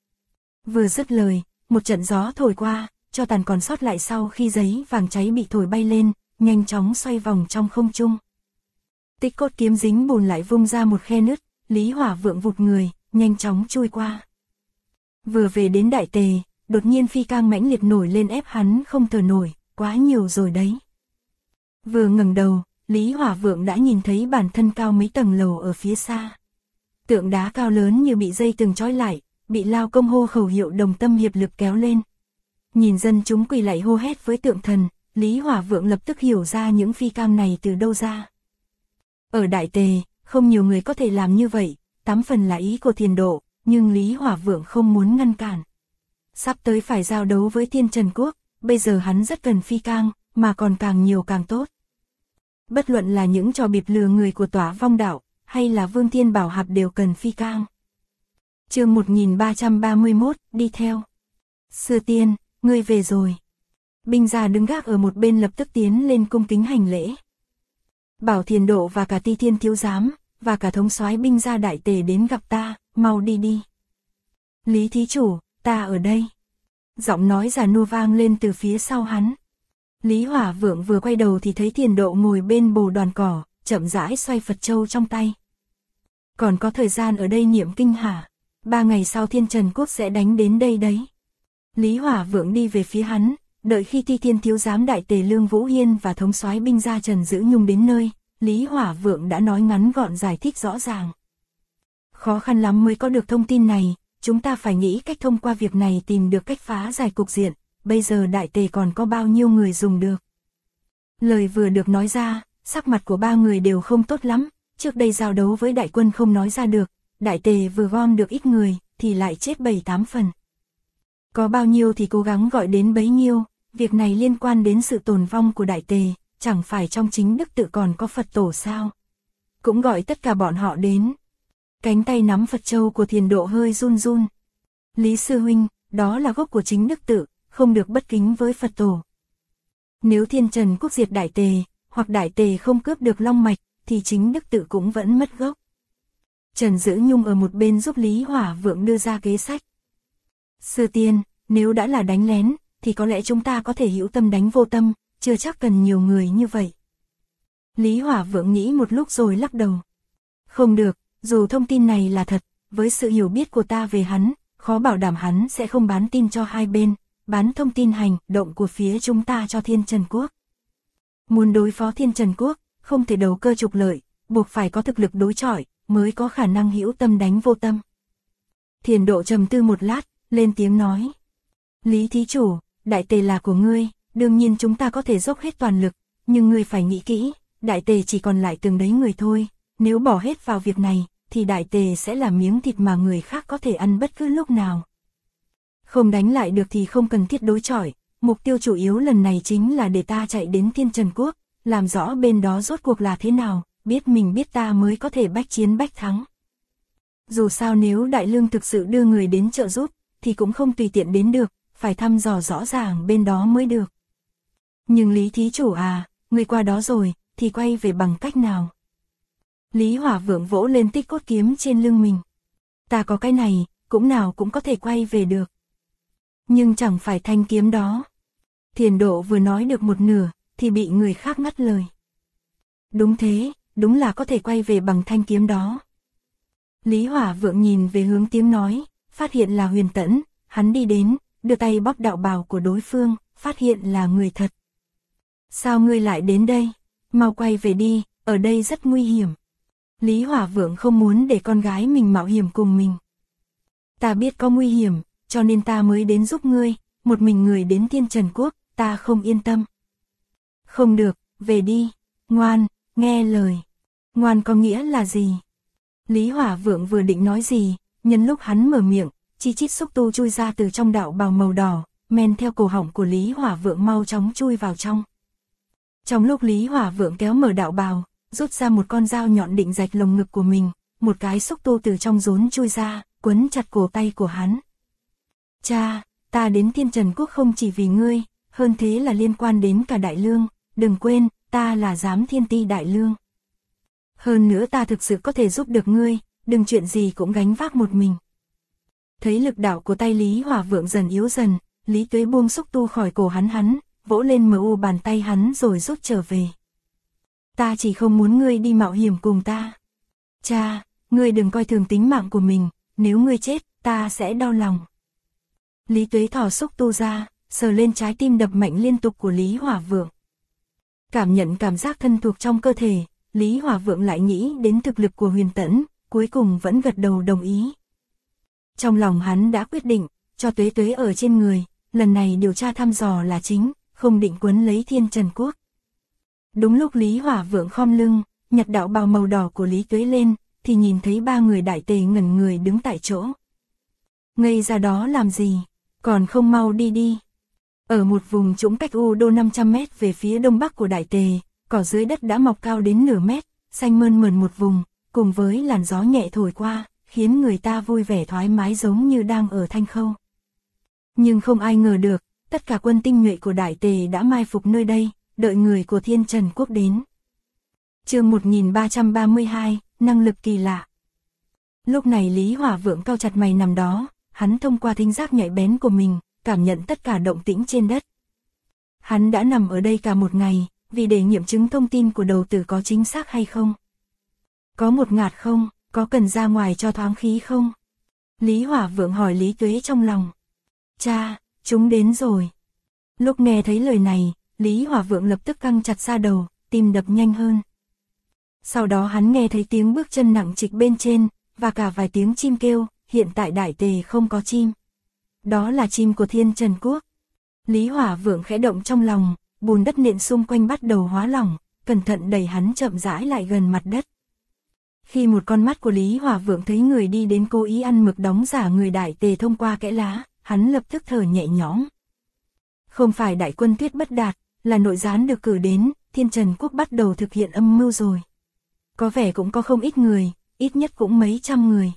Vừa dứt lời, một trận gió thổi qua, cho tàn còn sót lại sau khi giấy vàng cháy bị thổi bay lên, nhanh chóng xoay vòng trong không trung. Tích cốt kiếm dính bùn lại vung ra một khe nứt, Lý Hỏa Vượng vụt người, nhanh chóng chui qua. Vừa về đến Đại Tề, đột nhiên phi cang mãnh liệt nổi lên ép hắn không thở nổi, quá nhiều rồi đấy. Vừa ngẩng đầu, Lý Hỏa Vượng đã nhìn thấy bản thân cao mấy tầng lầu ở phía xa. Tượng đá cao lớn như bị dây từng trói lại, bị lao công hô khẩu hiệu đồng tâm hiệp lực kéo lên. Nhìn dân chúng quỳ lạy hô hét với tượng thần, Lý Hỏa Vượng lập tức hiểu ra những phi cam này từ đâu ra. Ở Đại Tề, không nhiều người có thể làm như vậy, 8 phần là ý của Thiền Độ, nhưng Lý Hỏa Vượng không muốn ngăn cản. Sắp tới phải giao đấu với Thiên Trần Quốc, bây giờ hắn rất cần phi cang, mà còn càng nhiều càng tốt. Bất luận là những trò bịp lừa người của Tỏa Vong Đạo, hay là Vương Thiên Bảo Hạp đều cần phi cang. Chương 1331, đi theo. Sư Tiên, ngươi về rồi. Binh gia đứng gác ở một bên lập tức tiến lên cung kính hành lễ. Bảo Thiền Độ và cả Ti Thiên Thiếu Giám, và cả thống soái binh gia Đại Tề đến gặp ta, mau đi đi. Lý thí chủ, ta ở đây. Giọng nói già nua vang lên từ phía sau hắn. Lý Hỏa Vượng vừa quay đầu thì thấy Thiền Độ ngồi bên bồ đoàn cỏ, chậm rãi xoay Phật châu trong tay. Còn có thời gian ở đây niệm kinh hả? 3 ngày sau Thiên Trần Quốc sẽ đánh đến đây đấy. Lý Hỏa Vượng đi về phía hắn, đợi khi Ti Thiên Thiếu Giám Đại Tề Lương Vũ Hiên và thống soái binh gia Trần Dữ Nhung đến nơi, Lý Hỏa Vượng đã nói ngắn gọn giải thích rõ ràng. Khó khăn lắm mới có được thông tin này, chúng ta phải nghĩ cách thông qua việc này tìm được cách phá giải cục diện, bây giờ đại tề còn có bao nhiêu người dùng được. Lời vừa được nói ra, sắc mặt của ba người đều không tốt lắm, trước đây giao đấu với đại quân không nói ra được, đại tề vừa gom được ít người, thì lại chết 7-8 phần. Có bao nhiêu thì cố gắng gọi đến bấy nhiêu, việc này liên quan đến sự tồn vong của đại tề, chẳng phải trong chính đức tự còn có Phật tổ sao. Cũng gọi tất cả bọn họ đến. Cánh tay nắm Phật châu của Thiền Độ hơi run run. Lý sư huynh, đó là gốc của chính đức tự, không được bất kính với Phật tổ. Nếu Thiên Trần Quốc diệt đại tề, hoặc đại tề không cướp được long mạch, thì chính đức tự cũng vẫn mất gốc. Trần Dữ Nhung ở một bên giúp Lý Hỏa Vượng đưa ra kế sách. Sư tiên, nếu đã là đánh lén, thì có lẽ chúng ta có thể hữu tâm đánh vô tâm, chưa chắc cần nhiều người như vậy. Lý Hỏa Vượng nghĩ một lúc rồi lắc đầu. Không được, dù thông tin này là thật, với sự hiểu biết của ta về hắn, khó bảo đảm hắn sẽ không bán tin cho hai bên, bán thông tin hành động của phía chúng ta cho Thiên Trần Quốc. Muốn đối phó Thiên Trần Quốc, không thể đầu cơ trục lợi, buộc phải có thực lực đối chọi, mới có khả năng hữu tâm đánh vô tâm. Thiền Độ trầm tư một lát, lên tiếng nói. Lý thí chủ, đại tề là của ngươi, đương nhiên chúng ta có thể dốc hết toàn lực, nhưng ngươi phải nghĩ kỹ, đại tề chỉ còn lại từng đấy người thôi, nếu bỏ hết vào việc này, thì đại tề sẽ là miếng thịt mà người khác có thể ăn bất cứ lúc nào. Không đánh lại được thì không cần thiết đối chọi, mục tiêu chủ yếu lần này chính là để ta chạy đến Thiên Trần Quốc, làm rõ bên đó rốt cuộc là thế nào, biết mình biết ta mới có thể bách chiến bách thắng. Dù sao nếu Đại Lương thực sự đưa người đến trợ giúp, thì cũng không tùy tiện đến được, phải thăm dò rõ ràng bên đó mới được. Nhưng Lý thí chủ à, người qua đó rồi, thì quay về bằng cách nào? Lý Hỏa Vượng vỗ lên tích cốt kiếm trên lưng mình. Ta có cái này, cũng nào cũng có thể quay về được. Nhưng chẳng phải thanh kiếm đó. Thiền Độ vừa nói được một nửa, thì bị người khác ngắt lời. Đúng thế, đúng là có thể quay về bằng thanh kiếm đó. Lý Hỏa Vượng nhìn về hướng tiếng nói, phát hiện là Huyền Tẫn, hắn đi đến, đưa tay bóp đạo bào của đối phương, phát hiện là người thật. Sao ngươi lại đến đây? Mau quay về đi, ở đây rất nguy hiểm. Lý Hỏa Vượng không muốn để con gái mình mạo hiểm cùng mình. Ta biết có nguy hiểm, cho nên ta mới đến giúp ngươi, một mình người đến Thiên Trần Quốc, ta không yên tâm. Không được, về đi, ngoan, nghe lời. Ngoan có nghĩa là gì? Lý Hỏa Vượng vừa định nói gì, nhân lúc hắn mở miệng, chi chít xúc tu chui ra từ trong đạo bào màu đỏ, men theo cổ họng của Lý Hỏa Vượng mau chóng chui vào trong. Trong lúc Lý Hỏa Vượng kéo mở đạo bào, rút ra một con dao nhọn định rạch lồng ngực của mình, một cái xúc tu từ trong rốn chui ra, quấn chặt cổ tay của hắn. Cha, ta đến Thiên Trần Quốc không chỉ vì ngươi, hơn thế là liên quan đến cả Đại Lương, đừng quên, ta là giám thiên ti Đại Lương. Hơn nữa ta thực sự có thể giúp được ngươi, đừng chuyện gì cũng gánh vác một mình. Thấy lực đạo của tay Lý Hỏa Vượng dần yếu dần, Lý Tuế buông xúc tu khỏi cổ hắn, vỗ lên mu bàn tay hắn rồi rút trở về. Ta chỉ không muốn ngươi đi mạo hiểm cùng ta. Cha, ngươi đừng coi thường tính mạng của mình, nếu ngươi chết, ta sẽ đau lòng. Lý Tuế thò xúc tu ra, sờ lên trái tim đập mạnh liên tục của Lý Hỏa Vượng. Cảm nhận cảm giác thân thuộc trong cơ thể, Lý Hỏa Vượng lại nghĩ đến thực lực của Huyền Tẫn, cuối cùng vẫn gật đầu đồng ý. Trong lòng hắn đã quyết định, cho Tuế Tuế ở trên người, lần này điều tra thăm dò là chính, không định quấn lấy Thiên Trần Quốc. Đúng lúc Lý Hỏa Vượng khom lưng, nhặt đạo bào màu đỏ của Lý Tuế lên, thì nhìn thấy ba người đại tề ngẩn người đứng tại chỗ. Ngây ra đó làm gì, còn không mau đi đi. Ở một vùng trũng cách U Đô 500 mét về phía đông bắc của đại tề, cỏ dưới đất đã mọc cao đến nửa mét, xanh mơn mởn một vùng, cùng với làn gió nhẹ thổi qua, khiến người ta vui vẻ thoải mái giống như đang ở Thanh Khâu. Nhưng không ai ngờ được, tất cả quân tinh nhuệ của đại tề đã mai phục nơi đây, đợi người của Thiên Trần Quốc đến. Chương 1332, năng lực kỳ lạ. Lúc này Lý Hỏa Vượng cau chặt mày nằm đó, hắn thông qua thính giác nhạy bén của mình, cảm nhận tất cả động tĩnh trên đất. Hắn đã nằm ở đây cả một ngày, vì để nghiệm chứng thông tin của đầu tử có chính xác hay không. Có một ngạt không, có cần ra ngoài cho thoáng khí không? Lý Hỏa Vượng hỏi Lý Tuế trong lòng. Cha, chúng đến rồi. Lúc nghe thấy lời này, Lý Hỏa Vượng lập tức căng chặt da đầu, tim đập nhanh hơn. Sau đó hắn nghe thấy tiếng bước chân nặng trịch bên trên, và cả vài tiếng chim kêu, hiện tại Đại Tề không có chim. Đó là chim của Thiên Trần Quốc. Lý Hỏa Vượng khẽ động trong lòng, bùn đất nện xung quanh bắt đầu hóa lỏng, cẩn thận đẩy hắn chậm rãi lại gần mặt đất. Khi một con mắt của Lý Hỏa Vượng thấy người đi đến cố ý ăn mực đóng giả người Đại Tề thông qua kẽ lá, hắn lập tức thở nhẹ nhõm. Không phải đại quân Tuyết Bất Đạt, là nội gián được cử đến, Thiên Trần Quốc bắt đầu thực hiện âm mưu rồi. Có vẻ cũng có không ít người, ít nhất cũng mấy trăm người.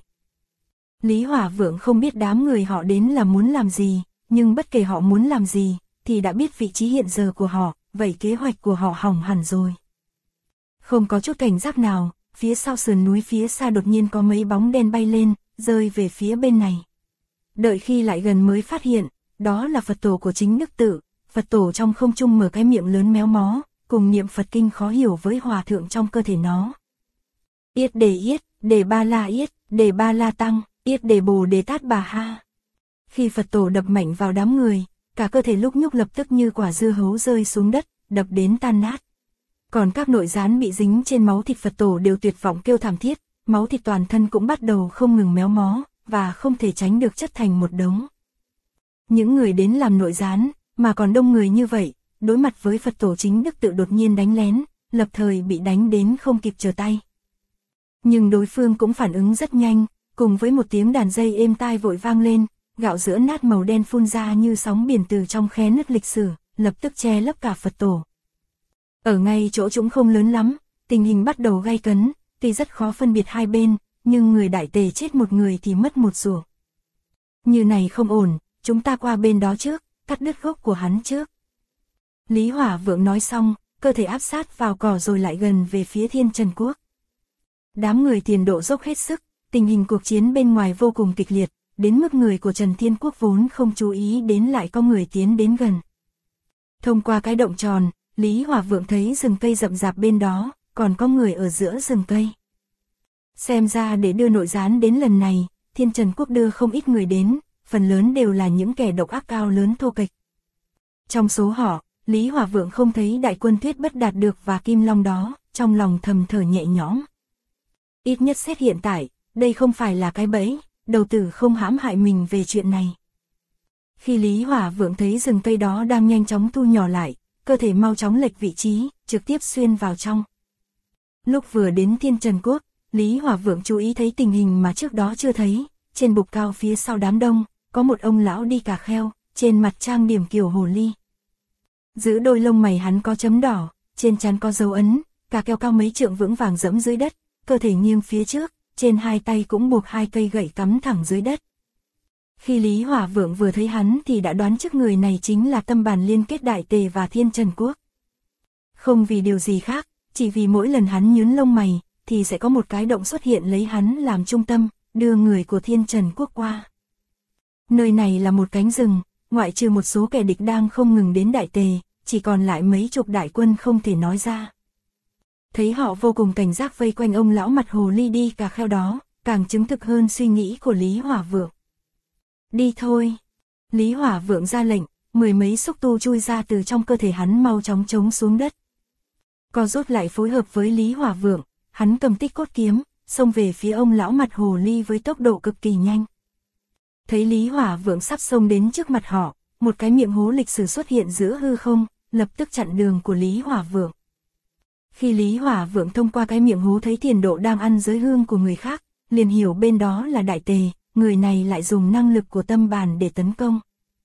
Lý Hỏa Vượng không biết đám người họ đến là muốn làm gì, nhưng bất kể họ muốn làm gì, thì đã biết vị trí hiện giờ của họ, vậy kế hoạch của họ hỏng hẳn rồi. Không có chút cảnh giác nào, phía sau sườn núi phía xa đột nhiên có mấy bóng đen bay lên, rơi về phía bên này. Đợi khi lại gần mới phát hiện, đó là Phật tổ của chính Đức Tự, Phật tổ trong không trung mở cái miệng lớn méo mó, cùng niệm Phật kinh khó hiểu với hòa thượng trong cơ thể nó. Yết, đề ba la yết, đề ba la tăng, yết đề bồ đề tát bà ha. Khi Phật tổ đập mạnh vào đám người, cả cơ thể lúc nhúc lập tức như quả dưa hấu rơi xuống đất, đập đến tan nát. Còn các nội gián bị dính trên máu thịt Phật tổ đều tuyệt vọng kêu thảm thiết, máu thịt toàn thân cũng bắt đầu không ngừng méo mó, và không thể tránh được chất thành một đống. Những người đến làm nội gián, mà còn đông người như vậy, đối mặt với Phật tổ chính Đức Tự đột nhiên đánh lén, lập thời bị đánh đến không kịp trở tay. Nhưng đối phương cũng phản ứng rất nhanh, cùng với một tiếng đàn dây êm tai vội vang lên, gạo giữa nát màu đen phun ra như sóng biển từ trong khe nứt lịch sử, lập tức che lấp cả Phật tổ. Ở ngay chỗ trũng không lớn lắm, tình hình bắt đầu gay cấn, tuy rất khó phân biệt hai bên, nhưng người Đại Tề chết một người thì mất một ruộng. Như này không ổn, chúng ta qua bên đó trước, cắt đứt gốc của hắn trước. Lý Hỏa Vượng nói xong, cơ thể áp sát vào cỏ rồi lại gần về phía Thiên Trần Quốc. Đám người tiền độ dốc hết sức, tình hình cuộc chiến bên ngoài vô cùng kịch liệt, đến mức người của Trần Thiên Quốc vốn không chú ý đến lại có người tiến đến gần. Thông qua cái động tròn, Lý Hỏa Vượng thấy rừng cây rậm rạp bên đó, còn có người ở giữa rừng cây. Xem ra để đưa nội gián đến lần này, Thiên Trần Quốc đưa không ít người đến, phần lớn đều là những kẻ độc ác cao lớn thô kệch. Trong số họ, Lý Hỏa Vượng không thấy đại quân Tuyết Bất Đạt được và Kim Long đó, trong lòng thầm thở nhẹ nhõm. Ít nhất xét hiện tại, đây không phải là cái bẫy, đầu tử không hãm hại mình về chuyện này. Khi Lý Hỏa Vượng thấy rừng cây đó đang nhanh chóng thu nhỏ lại, cơ thể mau chóng lệch vị trí, trực tiếp xuyên vào trong. Lúc vừa đến Thiên Trần Quốc, Lý Hỏa Vượng chú ý thấy tình hình mà trước đó chưa thấy, trên bục cao phía sau đám đông, có một ông lão đi cà kheo, trên mặt trang điểm kiểu hồ ly. Giữa đôi lông mày hắn có chấm đỏ, trên trán có dấu ấn, cà keo cao mấy trượng vững vàng dẫm dưới đất, cơ thể nghiêng phía trước, trên hai tay cũng buộc hai cây gậy cắm thẳng dưới đất. Khi Lý Hỏa Vượng vừa thấy hắn thì đã đoán trước người này chính là tâm bàn liên kết Đại Tề và Thiên Trần Quốc. Không vì điều gì khác, chỉ vì mỗi lần hắn nhướng lông mày, thì sẽ có một cái động xuất hiện lấy hắn làm trung tâm, đưa người của Thiên Trần Quốc qua. Nơi này là một cánh rừng, ngoại trừ một số kẻ địch đang không ngừng đến Đại Tề, chỉ còn lại mấy chục đại quân không thể nói ra. Thấy họ vô cùng cảnh giác vây quanh ông lão mặt hồ ly đi cà kheo đó, càng chứng thực hơn suy nghĩ của Lý Hỏa Vượng. Đi thôi. Lý Hỏa Vượng ra lệnh, mười mấy xúc tu chui ra từ trong cơ thể hắn mau chóng trống xuống đất. Co rút lại phối hợp với Lý Hỏa Vượng, hắn cầm Tích Cốt kiếm, xông về phía ông lão mặt hồ ly với tốc độ cực kỳ nhanh. Thấy Lý Hỏa Vượng sắp xông đến trước mặt họ, một cái miệng hố lịch sử xuất hiện giữa hư không, lập tức chặn đường của Lý Hỏa Vượng. Khi Lý Hỏa Vượng thông qua cái miệng hố thấy Tiền Độ đang ăn giới hương của người khác, liền hiểu bên đó là Đại Tề, người này lại dùng năng lực của tâm bàn để tấn công.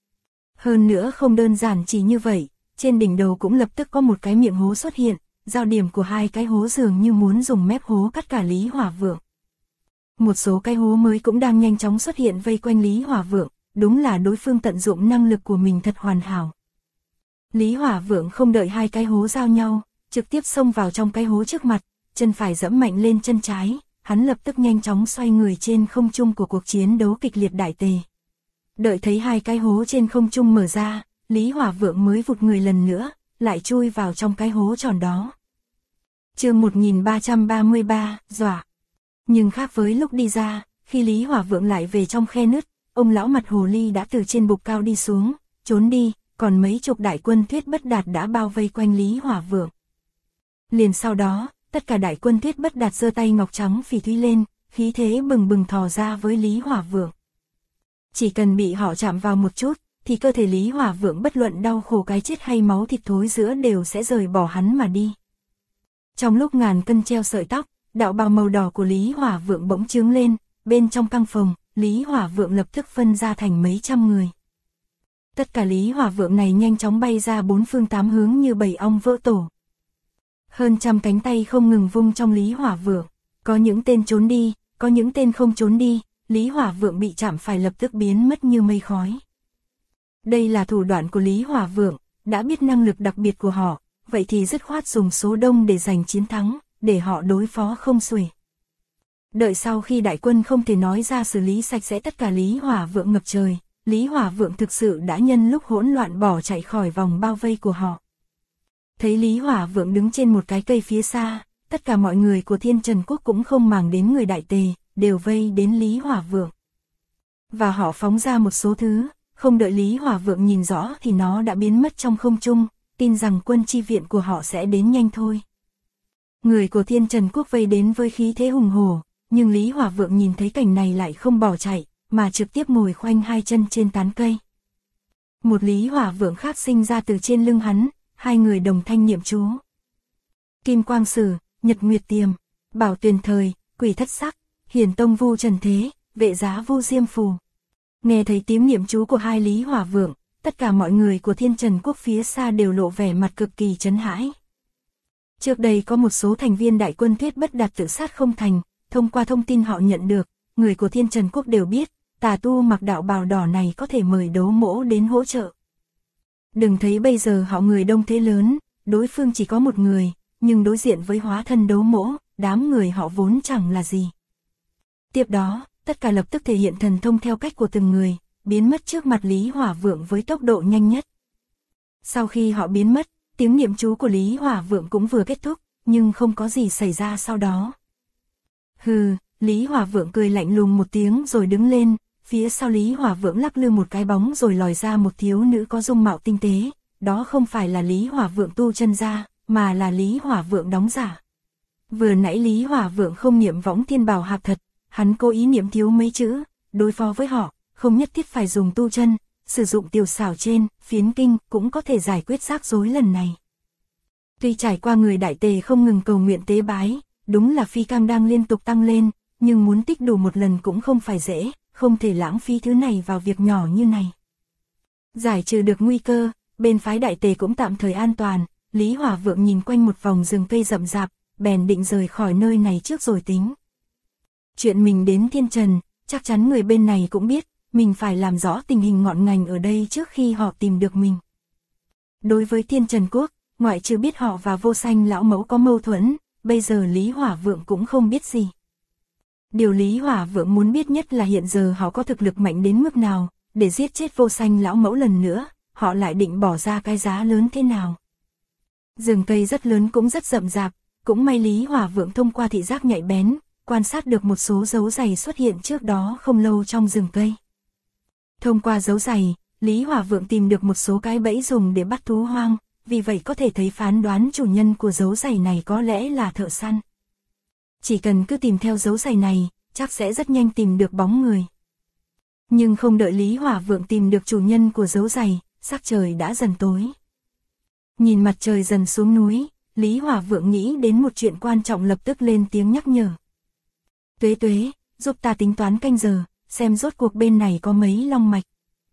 Hơn nữa không đơn giản chỉ như vậy, trên đỉnh đầu cũng lập tức có một cái miệng hố xuất hiện, giao điểm của hai cái hố dường như muốn dùng mép hố cắt cả Lý Hỏa Vượng. Một số cái hố mới cũng đang nhanh chóng xuất hiện vây quanh Lý Hỏa Vượng, đúng là đối phương tận dụng năng lực của mình thật hoàn hảo. Lý Hỏa Vượng không đợi hai cái hố giao nhau, trực tiếp xông vào trong cái hố trước mặt, chân phải giẫm mạnh lên chân trái, hắn lập tức nhanh chóng xoay người trên không trung của cuộc chiến đấu kịch liệt Đại Tề. Đợi thấy hai cái hố trên không trung mở ra, Lý Hỏa Vượng mới vụt người lần nữa, lại chui vào trong cái hố tròn đó. Chương 1333, dọa. Nhưng khác với lúc đi ra, khi Lý Hỏa Vượng lại về trong khe nứt, ông lão mặt hồ ly đã từ trên bục cao đi xuống, trốn đi, còn mấy chục đại quân Tuyết Bất Đạt đã bao vây quanh Lý Hỏa Vượng. Liền sau đó, tất cả đại quân Tuyết Bất Đạt giơ tay ngọc trắng phỉ thúy lên, khí thế bừng bừng thò ra với Lý Hỏa Vượng. Chỉ cần bị họ chạm vào một chút, thì cơ thể Lý Hỏa Vượng bất luận đau khổ cái chết hay máu thịt thối giữa đều sẽ rời bỏ hắn mà đi. Trong lúc ngàn cân treo sợi tóc, đạo bào màu đỏ của Lý Hỏa Vượng bỗng chướng lên, bên trong căn phòng, Lý Hỏa Vượng lập tức phân ra thành mấy trăm người. Tất cả Lý Hỏa Vượng này nhanh chóng bay ra bốn phương tám hướng như bầy ong vỡ tổ. Hơn trăm cánh tay không ngừng vung trong Lý Hỏa Vượng, có những tên trốn đi, có những tên không trốn đi, Lý Hỏa Vượng bị chạm phải lập tức biến mất như mây khói. Đây là thủ đoạn của Lý Hỏa Vượng, đã biết năng lực đặc biệt của họ, vậy thì dứt khoát dùng số đông để giành chiến thắng, để họ đối phó không xuể. Đợi sau khi đại quân không thể nói ra xử lý sạch sẽ tất cả Lý Hỏa Vượng ngập trời, Lý Hỏa Vượng thực sự đã nhân lúc hỗn loạn bỏ chạy khỏi vòng bao vây của họ. Thấy Lý Hỏa Vượng đứng trên một cái cây phía xa, tất cả mọi người của Thiên Trần Quốc cũng không màng đến người Đại Tề, đều vây đến Lý Hỏa Vượng. Và họ phóng ra một số thứ, không đợi Lý Hỏa Vượng nhìn rõ thì nó đã biến mất trong không trung, tin rằng quân chi viện của họ sẽ đến nhanh thôi. Người của Thiên Trần Quốc vây đến với khí thế hùng hổ, nhưng Lý Hỏa Vượng nhìn thấy cảnh này lại không bỏ chạy, mà trực tiếp ngồi khoanh hai chân trên tán cây. Một Lý Hỏa Vượng khác sinh ra từ trên lưng hắn, hai người đồng thanh niệm chú. Kim Quang Sử, Nhật Nguyệt Tiềm, Bảo Tuyền Thời, Quỷ Thất Sắc, Hiển Tông Vu Trần Thế, Vệ Giá Vu Diêm Phù. Nghe thấy tiếng niệm chú của hai Lý Hỏa Vượng, tất cả mọi người của Thiên Trần Quốc phía xa đều lộ vẻ mặt cực kỳ chấn hãi. Trước đây có một số thành viên đại quân Tuyết Bất Đạt tự sát không thành, thông qua thông tin họ nhận được, người của Thiên Trần Quốc đều biết, tà tu mặc đạo bào đỏ này có thể mời Đấu Mỗ đến hỗ trợ. Đừng thấy bây giờ họ người đông thế lớn, đối phương chỉ có một người, nhưng đối diện với hóa thân Đấu Mỗ, đám người họ vốn chẳng là gì. Tiếp đó, tất cả lập tức thể hiện thần thông theo cách của từng người, biến mất trước mặt Lý Hỏa Vượng với tốc độ nhanh nhất. Sau khi họ biến mất, tiếng niệm chú của Lý Hỏa Vượng cũng vừa kết thúc, nhưng không có gì xảy ra sau đó. Hừ, Lý Hỏa Vượng cười lạnh lùng một tiếng rồi đứng lên, phía sau Lý Hỏa Vượng lắc lư một cái bóng rồi lòi ra một thiếu nữ có dung mạo tinh tế, đó không phải là Lý Hỏa Vượng tu chân ra, mà là Lý Hỏa Vượng đóng giả. Vừa nãy Lý Hỏa Vượng không niệm Võng Thiên Bảo Hạp thật, hắn cố ý niệm thiếu mấy chữ, đối phó với họ, không nhất thiết phải dùng tu chân, sử dụng tiểu xảo trên, phiến kinh cũng có thể giải quyết rắc rối lần này. Tuy trải qua người Đại Tề không ngừng cầu nguyện tế bái, đúng là phi cang đang liên tục tăng lên, nhưng muốn tích đủ một lần cũng không phải dễ, không thể lãng phí thứ này vào việc nhỏ như này. Giải trừ được nguy cơ, bên phái Đại Tề cũng tạm thời an toàn, Lý Hỏa Vượng nhìn quanh một vòng rừng cây rậm rạp, bèn định rời khỏi nơi này trước rồi tính. Chuyện mình đến Thiên Trần, chắc chắn người bên này cũng biết, mình phải làm rõ tình hình ngọn ngành ở đây trước khi họ tìm được mình. Đối với Thiên Trần Quốc, ngoại trừ biết họ và Vô Sanh lão mẫu có mâu thuẫn, bây giờ Lý Hỏa Vượng cũng không biết gì. Điều Lý Hỏa Vượng muốn biết nhất là hiện giờ họ có thực lực mạnh đến mức nào, để giết chết Vô Sanh lão mẫu lần nữa, họ lại định bỏ ra cái giá lớn thế nào. Rừng cây rất lớn cũng rất rậm rạp, cũng may Lý Hỏa Vượng thông qua thị giác nhạy bén, quan sát được một số dấu giày xuất hiện trước đó không lâu trong rừng cây. Thông qua dấu giày, Lý Hỏa Vượng tìm được một số cái bẫy dùng để bắt thú hoang, vì vậy có thể thấy phán đoán chủ nhân của dấu giày này có lẽ là thợ săn. Chỉ cần cứ tìm theo dấu giày này, chắc sẽ rất nhanh tìm được bóng người. Nhưng không đợi Lý Hỏa Vượng tìm được chủ nhân của dấu giày, sắc trời đã dần tối. Nhìn mặt trời dần xuống núi, Lý Hỏa Vượng nghĩ đến một chuyện quan trọng lập tức lên tiếng nhắc nhở. Tuế Tuế, giúp ta tính toán canh giờ, xem rốt cuộc bên này có mấy long mạch.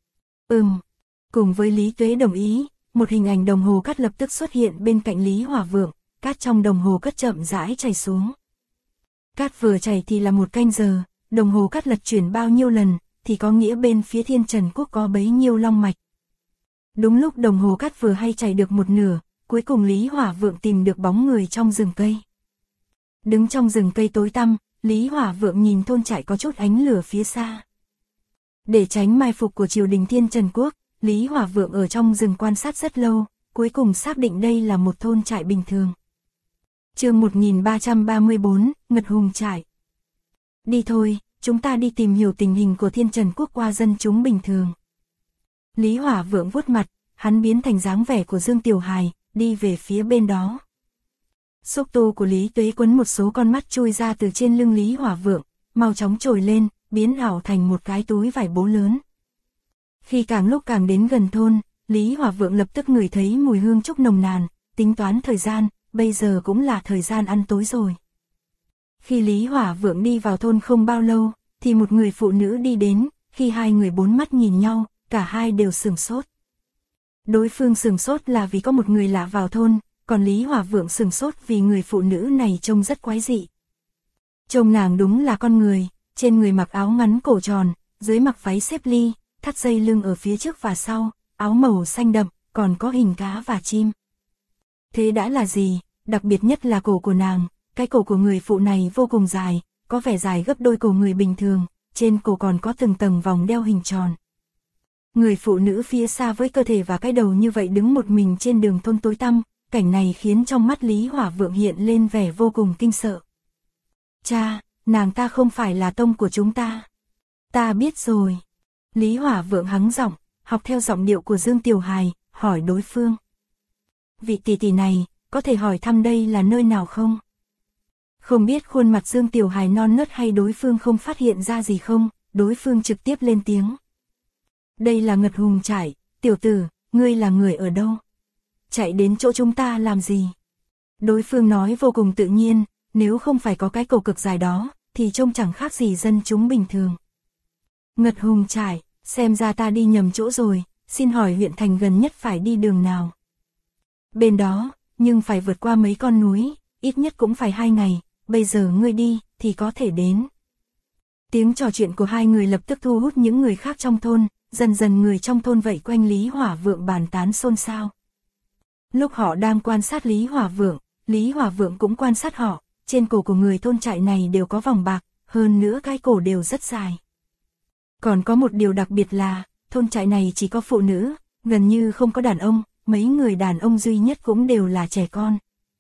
Cùng với Lý Tuế đồng ý, một hình ảnh đồng hồ cát lập tức xuất hiện bên cạnh Lý Hỏa Vượng, cát trong đồng hồ cát chậm rãi chảy xuống. Cát vừa chảy thì là một canh giờ, đồng hồ cát lật chuyển bao nhiêu lần, thì có nghĩa bên phía Thiên Trần Quốc có bấy nhiêu long mạch. Đúng lúc đồng hồ cát vừa hay chảy được một nửa, cuối cùng Lý Hỏa Vượng tìm được bóng người trong rừng cây. Đứng trong rừng cây tối tăm, Lý Hỏa Vượng nhìn thôn trại có chút ánh lửa phía xa. Để tránh mai phục của triều đình Thiên Trần Quốc, Lý Hỏa Vượng ở trong rừng quan sát rất lâu, cuối cùng xác định đây là một thôn trại bình thường. Chương 1334, Ngật Hùng trại. Đi thôi, chúng ta đi tìm hiểu tình hình của Thiên Trần Quốc qua dân chúng bình thường. Lý Hỏa Vượng vuốt mặt, hắn biến thành dáng vẻ của Dương Tiểu Hài, đi về phía bên đó. Xúc tu của Lý Tuế quấn một số con mắt chui ra từ trên lưng Lý Hỏa Vượng, mau chóng trồi lên, biến ảo thành một cái túi vải bố lớn. Khi càng lúc càng đến gần thôn, Lý Hỏa Vượng lập tức ngửi thấy mùi hương trúc nồng nàn, tính toán thời gian, bây giờ cũng là thời gian ăn tối rồi. Khi Lý Hỏa Vượng đi vào thôn không bao lâu, thì một người phụ nữ đi đến, khi hai người bốn mắt nhìn nhau, cả hai đều sửng sốt. Đối phương sửng sốt là vì có một người lạ vào thôn, còn Lý Hỏa Vượng sửng sốt vì người phụ nữ này trông rất quái dị. Trông nàng đúng là con người, trên người mặc áo ngắn cổ tròn, dưới mặc váy xếp ly, thắt dây lưng ở phía trước và sau, áo màu xanh đậm, còn có hình cá và chim. Thế đã là gì, đặc biệt nhất là cổ của nàng, cái cổ của người phụ này vô cùng dài, có vẻ dài gấp đôi cổ người bình thường, trên cổ còn có từng tầng vòng đeo hình tròn. Người phụ nữ phía xa với cơ thể và cái đầu như vậy đứng một mình trên đường thôn tối tăm, cảnh này khiến trong mắt Lý Hỏa Vượng hiện lên vẻ vô cùng kinh sợ. Cha, nàng ta không phải là tông của chúng ta. Ta biết rồi. Lý Hỏa Vượng hắng giọng, học theo giọng điệu của Dương Tiểu Hài, hỏi đối phương. Vị tỷ tỷ này, có thể hỏi thăm đây là nơi nào không? Không biết khuôn mặt Dương Tiểu Hài non nớt hay đối phương không phát hiện ra gì không, đối phương trực tiếp lên tiếng. Đây là Ngật Hùng Trải, tiểu tử, ngươi là người ở đâu? Chạy đến chỗ chúng ta làm gì? Đối phương nói vô cùng tự nhiên, nếu không phải có cái cổ cực dài đó, thì trông chẳng khác gì dân chúng bình thường. Ngật Hùng Trải, xem ra ta đi nhầm chỗ rồi, xin hỏi huyện thành gần nhất phải đi đường nào? Bên đó, nhưng phải vượt qua mấy con núi, ít nhất cũng phải 2 ngày, bây giờ ngươi đi, thì có thể đến. Tiếng trò chuyện của hai người lập tức thu hút những người khác trong thôn, dần dần người trong thôn vây quanh Lý Hỏa Vượng bàn tán xôn xao. Lúc họ đang quan sát Lý Hỏa Vượng cũng quan sát họ, trên cổ của người thôn trại này đều có vòng bạc, hơn nữa cái cổ đều rất dài. Còn có một điều đặc biệt là, thôn trại này chỉ có phụ nữ, gần như không có đàn ông, mấy người đàn ông duy nhất cũng đều là trẻ con.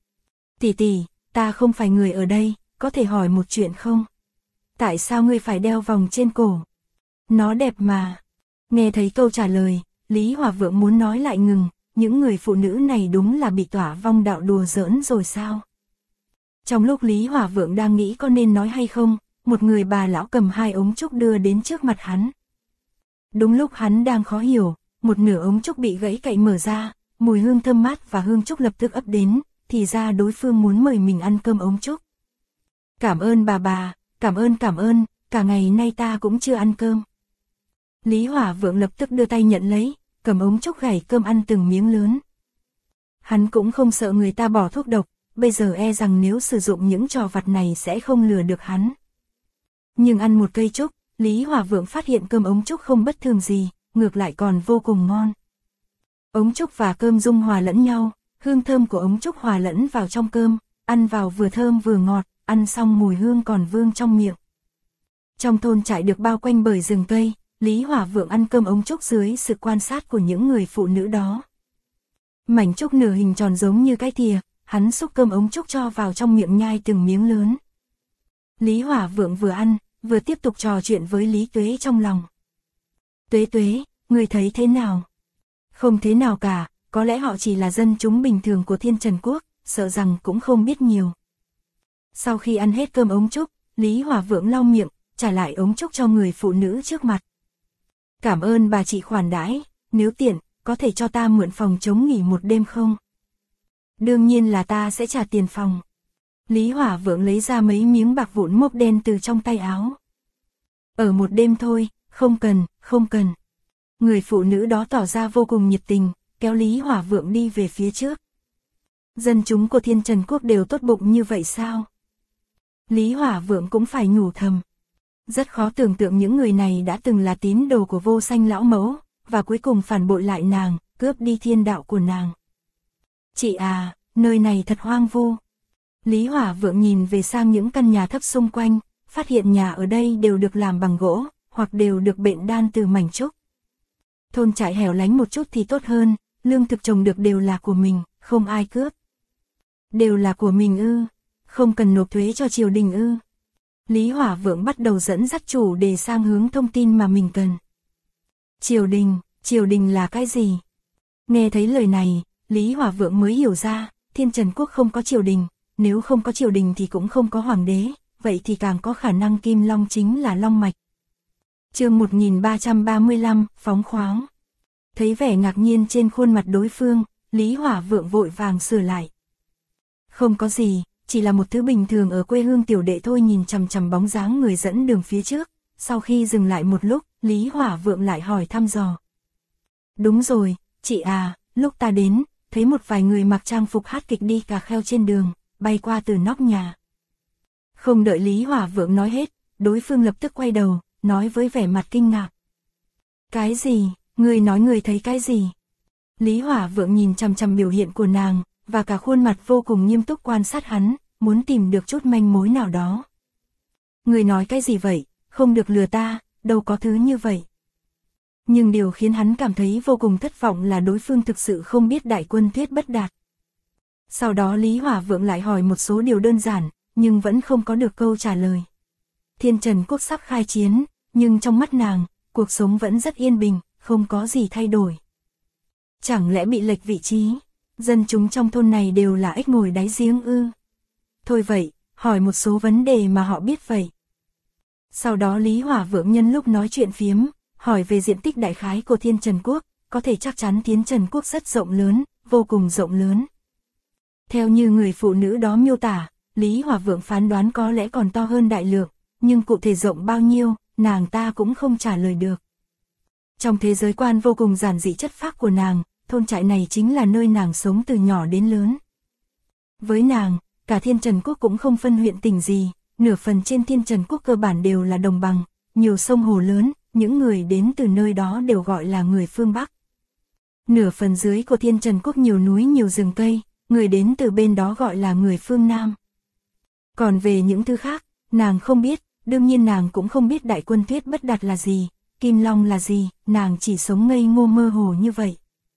Tỷ tỷ, ta không phải người ở đây, có thể hỏi một chuyện không? Tại sao ngươi phải đeo vòng trên cổ? Nó đẹp mà. Nghe thấy câu trả lời, Lý Hỏa Vượng muốn nói lại ngừng, những người phụ nữ này đúng là bị tỏa vong đạo đùa giỡn rồi sao? Trong lúc Lý Hỏa Vượng đang nghĩ có nên nói hay không, một người bà lão cầm 2 ống trúc đưa đến trước mặt hắn. Đúng lúc hắn đang khó hiểu, một nửa ống trúc bị gãy cậy mở ra, mùi hương thơm mát và hương trúc lập tức ập đến, thì ra đối phương muốn mời mình ăn cơm ống trúc. Cảm ơn bà, cảm ơn, cả ngày nay ta cũng chưa ăn cơm. Lý Hỏa Vượng lập tức đưa tay nhận lấy, cầm ống trúc gảy cơm ăn từng miếng lớn. Hắn cũng không sợ người ta bỏ thuốc độc, bây giờ e rằng nếu sử dụng những trò vặt này sẽ không lừa được hắn. Nhưng ăn một cây trúc, Lý Hỏa Vượng phát hiện cơm ống trúc không bất thường gì, ngược lại còn vô cùng ngon. Ống trúc và cơm dung hòa lẫn nhau, hương thơm của ống trúc hòa lẫn vào trong cơm, ăn vào vừa thơm vừa ngọt, ăn xong mùi hương còn vương trong miệng. Trong thôn trại được bao quanh bởi rừng cây, Lý Hỏa Vượng ăn cơm ống trúc dưới sự quan sát của những người phụ nữ đó. Mảnh trúc nửa hình tròn giống như cái thìa, hắn xúc cơm ống trúc cho vào trong miệng nhai từng miếng lớn. Lý Hỏa Vượng vừa ăn, vừa tiếp tục trò chuyện với Lý Tuế trong lòng. Tuế, người thấy thế nào? Không thế nào cả, có lẽ họ chỉ là dân chúng bình thường của Thiên Trần Quốc, sợ rằng cũng không biết nhiều. Sau khi ăn hết cơm ống trúc, Lý Hỏa Vượng lau miệng, trả lại ống trúc cho người phụ nữ trước mặt. Cảm ơn bà chị khoản đãi, nếu tiện, có thể cho ta mượn phòng trống nghỉ một đêm không? Đương nhiên là ta sẽ trả tiền phòng. Lý Hỏa Vượng lấy ra mấy miếng bạc vụn mốc đen từ trong tay áo. Ở một đêm thôi, không cần. Người phụ nữ đó tỏ ra vô cùng nhiệt tình, kéo Lý Hỏa Vượng đi về phía trước. Dân chúng của Thiên Trần Quốc đều tốt bụng như vậy sao? Lý Hỏa Vượng cũng phải nhủ thầm. Rất khó tưởng tượng những người này đã từng là tín đồ của Vô Sanh lão mẫu, và cuối cùng phản bội lại nàng, cướp đi thiên đạo của nàng. Chị à, nơi này thật hoang vu. Lý Hỏa Vượng nhìn về sang những căn nhà thấp xung quanh, phát hiện nhà ở đây đều được làm bằng gỗ, hoặc đều được bện đan từ mảnh trúc. Thôn trại hẻo lánh một chút thì tốt hơn, lương thực trồng được đều là của mình, không ai cướp. Đều là của mình ư, không cần nộp thuế cho triều đình ư. Lý Hỏa Vượng bắt đầu dẫn dắt chủ đề sang hướng thông tin mà mình cần. Triều đình là cái gì? Nghe thấy lời này, Lý Hỏa Vượng mới hiểu ra, Thiên Trần Quốc không có triều đình, nếu không có triều đình thì cũng không có hoàng đế, vậy thì càng có khả năng Kim Long chính là long mạch. Chương 1335, phóng khoáng. Thấy vẻ ngạc nhiên trên khuôn mặt đối phương, Lý Hỏa Vượng vội vàng sửa lại. Không có gì, chỉ là một thứ bình thường ở quê hương tiểu đệ thôi. Nhìn chằm chằm bóng dáng người dẫn đường phía trước, sau khi dừng lại một lúc, Lý Hỏa Vượng lại hỏi thăm dò. Đúng rồi, chị à, lúc ta đến, thấy một vài người mặc trang phục hát kịch đi cà kheo trên đường, bay qua từ nóc nhà. Không đợi Lý Hỏa Vượng nói hết, đối phương lập tức quay đầu, nói với vẻ mặt kinh ngạc. Cái gì, người nói người thấy cái gì? Lý Hỏa Vượng nhìn chằm chằm biểu hiện của nàng, và cả khuôn mặt vô cùng nghiêm túc quan sát hắn, muốn tìm được chút manh mối nào đó. Người nói cái gì vậy, không được lừa ta, đâu có thứ như vậy. Nhưng điều khiến hắn cảm thấy vô cùng thất vọng là đối phương thực sự không biết Đại Quân Thuyết Bất Đạt. Sau đó Lý Hỏa Vượng lại hỏi một số điều đơn giản, nhưng vẫn không có được câu trả lời. Thiên Trần Quốc sắp khai chiến, nhưng trong mắt nàng, cuộc sống vẫn rất yên bình, không có gì thay đổi. Chẳng lẽ bị lệch vị trí, dân chúng trong thôn này đều là ếch ngồi đáy giếng ư? Thôi vậy, hỏi một số vấn đề mà họ biết vậy. Sau đó Lý Hỏa Vượng nhân lúc nói chuyện phiếm, hỏi về diện tích đại khái của Thiên Trần Quốc, có thể chắc chắn Thiên Trần Quốc rất rộng lớn, vô cùng rộng lớn. Theo như người phụ nữ đó miêu tả, Lý Hỏa Vượng phán đoán có lẽ còn to hơn Đại Lược, nhưng cụ thể rộng bao nhiêu, nàng ta cũng không trả lời được. Trong thế giới quan vô cùng giản dị chất phác của nàng, thôn trại này chính là nơi nàng sống từ nhỏ đến lớn. Với nàng, cả Thiên Trần Quốc cũng không phân huyện tỉnh gì, nửa phần trên Thiên Trần Quốc cơ bản đều là đồng bằng, nhiều sông hồ lớn, những người đến từ nơi đó đều gọi là người phương Bắc. Nửa phần dưới của Thiên Trần Quốc nhiều núi nhiều rừng cây, người đến từ bên đó gọi là người phương Nam. Còn về những thứ khác, nàng không biết, đương nhiên nàng cũng không biết Đại Quân Thuyết Bất Đạt là gì, Kim Long là gì, nàng chỉ sống ngây ngô mơ hồ như vậy.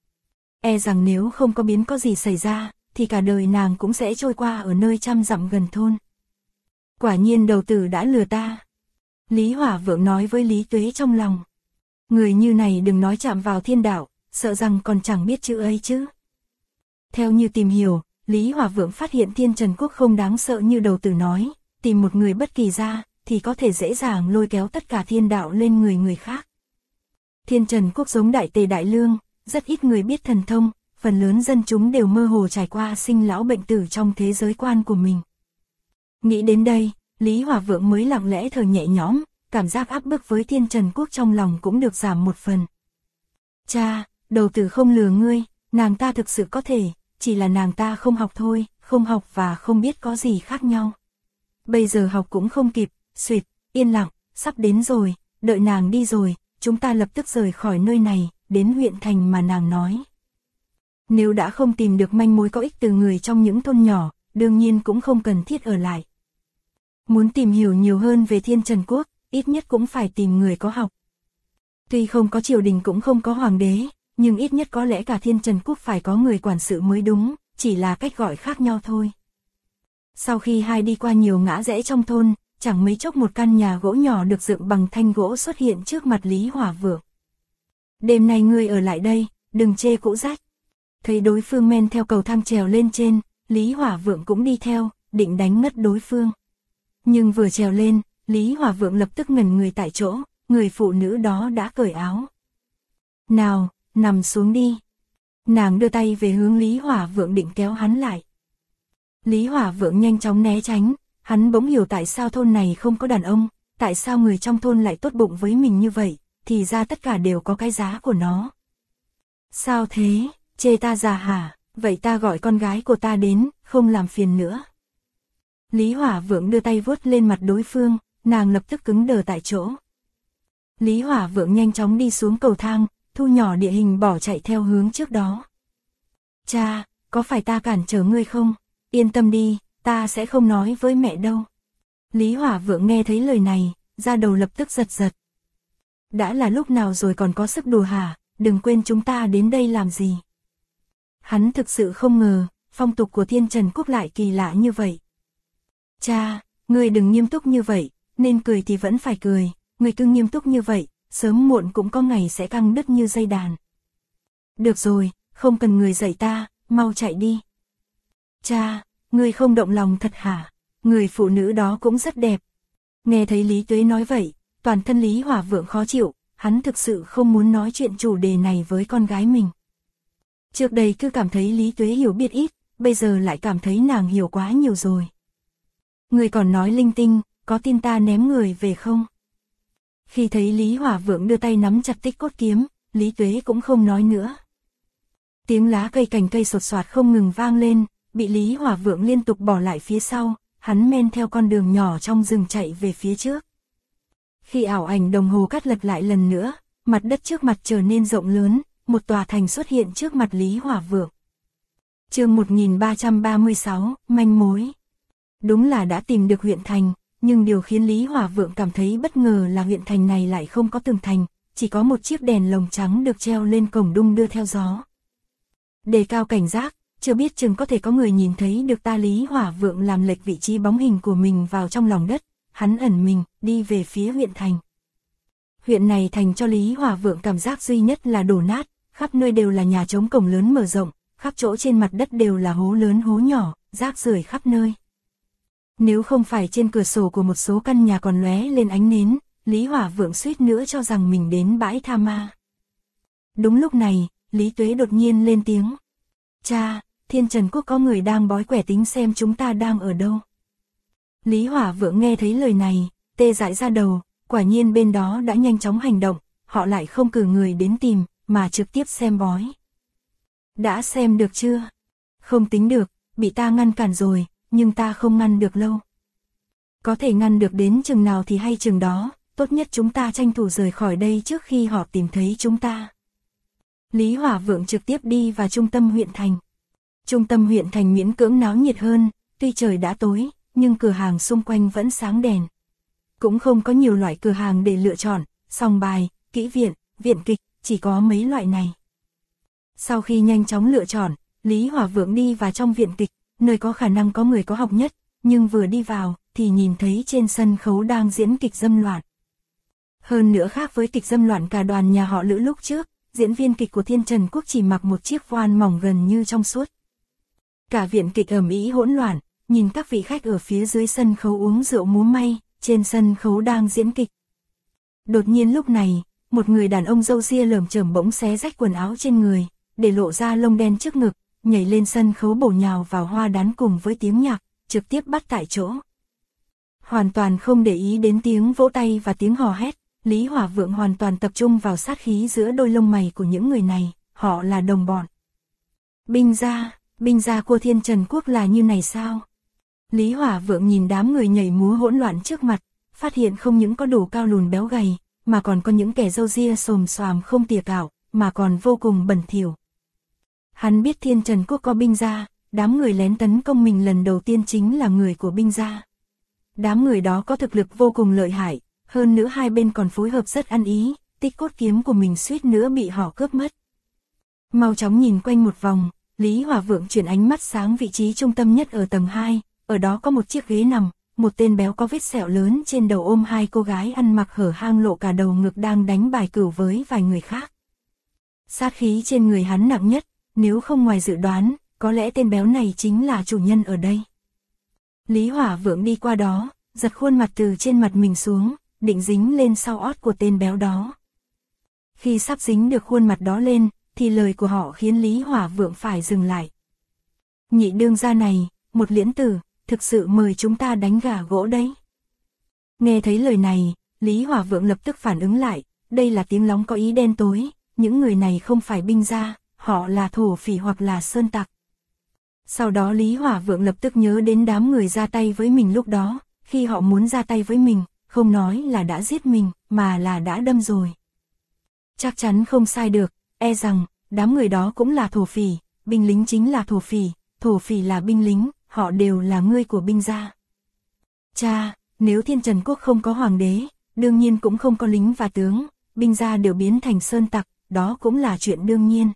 E rằng nếu không có biến có gì xảy ra, thì cả đời nàng cũng sẽ trôi qua ở nơi trăm dặm gần thôn. Quả nhiên đầu tử đã lừa ta. Lý Hỏa Vượng nói với Lý Tuế trong lòng. Người như này đừng nói chạm vào thiên đạo, sợ rằng còn chẳng biết chữ ấy chứ. Theo như tìm hiểu, Lý Hỏa Vượng phát hiện Thiên Trần Quốc không đáng sợ như đầu tử nói, tìm một người bất kỳ ra, thì có thể dễ dàng lôi kéo tất cả thiên đạo lên người khác. Thiên Trần Quốc giống Đại Tề Đại Lương, rất ít người biết thần thông, phần lớn dân chúng đều mơ hồ trải qua sinh lão bệnh tử trong thế giới quan của mình. Nghĩ đến đây, Lý Hỏa Vượng mới lặng lẽ thở nhẹ nhõm, cảm giác áp bức với Thiên Trần Quốc trong lòng cũng được giảm một phần. Cha, đầu tử không lừa ngươi, nàng ta thực sự có thể, chỉ là nàng ta không học thôi, không học và không biết có gì khác nhau. Bây giờ học cũng không kịp, xuyệt, yên lặng, sắp đến rồi, đợi nàng đi rồi, chúng ta lập tức rời khỏi nơi này, đến huyện thành mà nàng nói. Nếu đã không tìm được manh mối có ích từ người trong những thôn nhỏ, đương nhiên cũng không cần thiết ở lại. Muốn tìm hiểu nhiều hơn về Thiên Trần Quốc, ít nhất cũng phải tìm người có học. Tuy không có triều đình cũng không có hoàng đế, nhưng ít nhất có lẽ cả Thiên Trần Quốc phải có người quản sự mới đúng, chỉ là cách gọi khác nhau thôi. Sau khi hai đi qua nhiều ngã rẽ trong thôn, chẳng mấy chốc một căn nhà gỗ nhỏ được dựng bằng thanh gỗ xuất hiện trước mặt Lý Hỏa Vượng. Đêm nay ngươi ở lại đây, đừng chê cũ rách. Thấy đối phương men theo cầu thang trèo lên trên, Lý Hỏa Vượng cũng đi theo, định đánh ngất đối phương. Nhưng vừa trèo lên, Lý Hỏa Vượng lập tức ngẩn người tại chỗ, người phụ nữ đó đã cởi áo. Nào, nằm xuống đi. Nàng đưa tay về hướng Lý Hỏa Vượng định kéo hắn lại. Lý Hỏa Vượng nhanh chóng né tránh, hắn bỗng hiểu tại sao thôn này không có đàn ông, tại sao người trong thôn lại tốt bụng với mình như vậy, thì ra tất cả đều có cái giá của nó. Sao thế, chê ta già hả, vậy ta gọi con gái của ta đến, không làm phiền nữa. Lý Hỏa Vượng đưa tay vuốt lên mặt đối phương, nàng lập tức cứng đờ tại chỗ. Lý Hỏa Vượng nhanh chóng đi xuống cầu thang, thu nhỏ địa hình bỏ chạy theo hướng trước đó. Cha, có phải ta cản trở ngươi không? Yên tâm đi, ta sẽ không nói với mẹ đâu. Lý Hỏa Vượng nghe thấy lời này, da đầu lập tức giật giật. Đã là lúc nào rồi còn có sức đùa hả, đừng quên chúng ta đến đây làm gì. Hắn thực sự không ngờ, phong tục của Thiên Trần Quốc lại kỳ lạ như vậy. Cha, ngươi đừng nghiêm túc như vậy, nên cười thì vẫn phải cười, ngươi cứ nghiêm túc như vậy, sớm muộn cũng có ngày sẽ căng đứt như dây đàn. Được rồi, không cần người dạy ta, mau chạy đi. Cha, ngươi không động lòng thật hả? Người phụ nữ đó cũng rất đẹp. Nghe thấy Lý Tuế nói vậy, toàn thân Lý Hỏa Vượng khó chịu, hắn thực sự không muốn nói chuyện chủ đề này với con gái mình. Trước đây cứ cảm thấy Lý Tuế hiểu biết ít, bây giờ lại cảm thấy nàng hiểu quá nhiều rồi. Người còn nói linh tinh, có tin ta ném người về không? Khi thấy Lý Hỏa Vượng đưa tay nắm chặt tích cốt kiếm, Lý Tuế cũng không nói nữa. Tiếng lá cây cành cây sột soạt không ngừng vang lên, bị Lý Hỏa Vượng liên tục bỏ lại phía sau, hắn men theo con đường nhỏ trong rừng chạy về phía trước. Khi ảo ảnh đồng hồ cắt lật lại lần nữa, mặt đất trước mặt trở nên rộng lớn, một tòa thành xuất hiện trước mặt Lý Hỏa Vượng. Chương 1336, manh mối. Đúng là đã tìm được huyện thành, nhưng điều khiến Lý Hỏa Vượng cảm thấy bất ngờ là huyện thành này lại không có tường thành, chỉ có một chiếc đèn lồng trắng được treo lên cổng đung đưa theo gió. Đề cao cảnh giác, chưa biết chừng có thể có người nhìn thấy được ta. Lý Hỏa Vượng làm lệch vị trí bóng hình của mình vào trong lòng đất, hắn ẩn mình, đi về phía huyện thành. Huyện này thành cho Lý Hỏa Vượng cảm giác duy nhất là đổ nát, khắp nơi đều là nhà trống cổng lớn mở rộng, khắp chỗ trên mặt đất đều là hố lớn hố nhỏ, rác rưởi khắp nơi. Nếu không phải trên cửa sổ của một số căn nhà còn lóe lên ánh nến, Lý Hỏa Vượng suýt nữa cho rằng mình đến bãi tha ma. Đúng lúc này, Lý Tuế đột nhiên lên tiếng. Cha, Thiên Trần Quốc có người đang bói quẻ tính xem chúng ta đang ở đâu. Lý Hỏa Vượng nghe thấy lời này, tê dại ra đầu, quả nhiên bên đó đã nhanh chóng hành động, họ lại không cử người đến tìm, mà trực tiếp xem bói. Đã xem được chưa? Không tính được, bị ta ngăn cản rồi, nhưng ta không ngăn được lâu. Có thể ngăn được đến chừng nào thì hay chừng đó, tốt nhất chúng ta tranh thủ rời khỏi đây trước khi họ tìm thấy chúng ta. Lý Hỏa Vượng trực tiếp đi vào trung tâm huyện thành. Trung tâm huyện thành miễn cưỡng náo nhiệt hơn, tuy trời đã tối, nhưng cửa hàng xung quanh vẫn sáng đèn. Cũng không có nhiều loại cửa hàng để lựa chọn, sòng bài, kỹ viện, viện kịch, chỉ có mấy loại này. Sau khi nhanh chóng lựa chọn, Lý Hỏa Vượng đi vào trong viện kịch, nơi có khả năng có người có học nhất, nhưng vừa đi vào, thì nhìn thấy trên sân khấu đang diễn kịch dâm loạn. Hơn nữa khác với kịch dâm loạn cả đoàn nhà họ Lữ lúc trước, diễn viên kịch của Thiên Trần Quốc chỉ mặc một chiếc voan mỏng gần như trong suốt. Cả viện kịch ầm ĩ hỗn loạn, nhìn các vị khách ở phía dưới sân khấu uống rượu múa may, trên sân khấu đang diễn kịch. Đột nhiên lúc này, một người đàn ông râu ria lởm chởm bỗng xé rách quần áo trên người, để lộ ra lông đen trước ngực, nhảy lên sân khấu bổ nhào vào hoa đán cùng với tiếng nhạc, trực tiếp bắt tại chỗ. Hoàn toàn không để ý đến tiếng vỗ tay và tiếng hò hét, Lý Hỏa Vượng hoàn toàn tập trung vào sát khí giữa đôi lông mày của những người này, họ là đồng bọn. Binh gia của Thiên Trần Quốc là như này sao? Lý Hỏa Vượng nhìn đám người nhảy múa hỗn loạn trước mặt, phát hiện không những có đủ cao lùn béo gầy, mà còn có những kẻ râu ria xồm xoàm không tỉa cạo, mà còn vô cùng bẩn thỉu. Hắn biết Thiên Trần Quốc có binh gia, đám người lén tấn công mình lần đầu tiên chính là người của binh gia. Đám người đó có thực lực vô cùng lợi hại, hơn nữa hai bên còn phối hợp rất ăn ý, tích cốt kiếm của mình suýt nữa bị họ cướp mất. Mau chóng nhìn quanh một vòng, Lý Hỏa Vượng chuyển ánh mắt sáng vị trí trung tâm nhất ở tầng 2, ở đó có một chiếc ghế nằm, một tên béo có vết sẹo lớn trên đầu ôm hai cô gái ăn mặc hở hang lộ cả đầu ngực đang đánh bài cửu với vài người khác. Sát khí trên người hắn nặng nhất, nếu không ngoài dự đoán, có lẽ tên béo này chính là chủ nhân ở đây. Lý Hỏa Vượng đi qua đó, giật khuôn mặt từ trên mặt mình xuống, định dính lên sau ót của tên béo đó. Khi sắp dính được khuôn mặt đó lên, thì lời của họ khiến Lý Hỏa Vượng phải dừng lại. Nhị đương gia này, một liễn tử, thực sự mời chúng ta đánh gà gỗ đấy. Nghe thấy lời này, Lý Hỏa Vượng lập tức phản ứng lại, đây là tiếng lóng có ý đen tối, những người này không phải binh gia, họ là thổ phỉ hoặc là sơn tặc. Sau đó Lý Hỏa Vượng lập tức nhớ đến đám người ra tay với mình lúc đó, khi họ muốn ra tay với mình, không nói là đã giết mình, mà là đã đâm rồi. Chắc chắn không sai được, e rằng, đám người đó cũng là thổ phỉ, binh lính chính là thổ phỉ là binh lính, họ đều là người của binh gia. Cha, nếu Thiên Trần Quốc không có hoàng đế, đương nhiên cũng không có lính và tướng, binh gia đều biến thành sơn tặc, đó cũng là chuyện đương nhiên.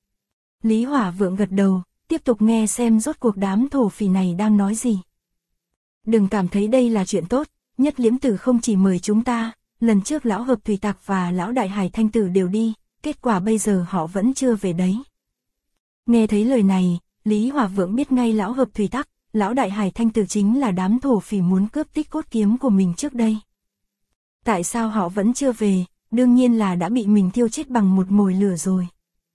Lý Hỏa Vượng gật đầu, tiếp tục nghe xem rốt cuộc đám thổ phỉ này đang nói gì. Đừng cảm thấy đây là chuyện tốt, Nhất Liễm Tử không chỉ mời chúng ta, lần trước lão Hợp Thủy Tặc và lão Đại Hải Thanh Tử đều đi, kết quả bây giờ họ vẫn chưa về đấy. Nghe thấy lời này, Lý Hỏa Vượng biết ngay lão Hợp Thủy Tặc, lão đại hải thanh tử chính là đám thổ phỉ muốn cướp tích cốt kiếm của mình trước đây. Tại sao họ vẫn chưa về, đương nhiên là đã bị mình thiêu chết bằng một mồi lửa rồi.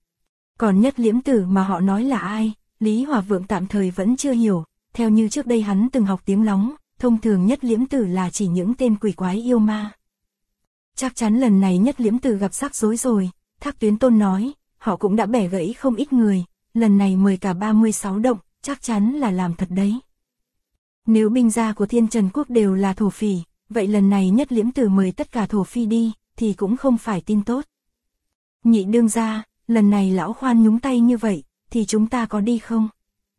Còn Nhất Liễm Tử mà họ nói là ai, Lý Hỏa Vượng tạm thời vẫn chưa hiểu, theo như trước đây hắn từng học tiếng Lóng, thông thường Nhất Liễm Tử là chỉ những tên quỷ quái yêu ma. Chắc chắn lần này Nhất Liễm Tử gặp rắc rối rồi, Thác Tuyến Tôn nói, họ cũng đã bẻ gãy không ít người, lần này mời cả 36 động, chắc chắn là làm thật đấy. Nếu binh gia của Thiên Trần Quốc đều là thổ phỉ, vậy lần này Nhất Liễm Tử mời tất cả thổ phi đi, thì cũng không phải tin tốt. Nhị đương gia, lần này lão khoan nhúng tay như vậy, thì chúng ta có đi không?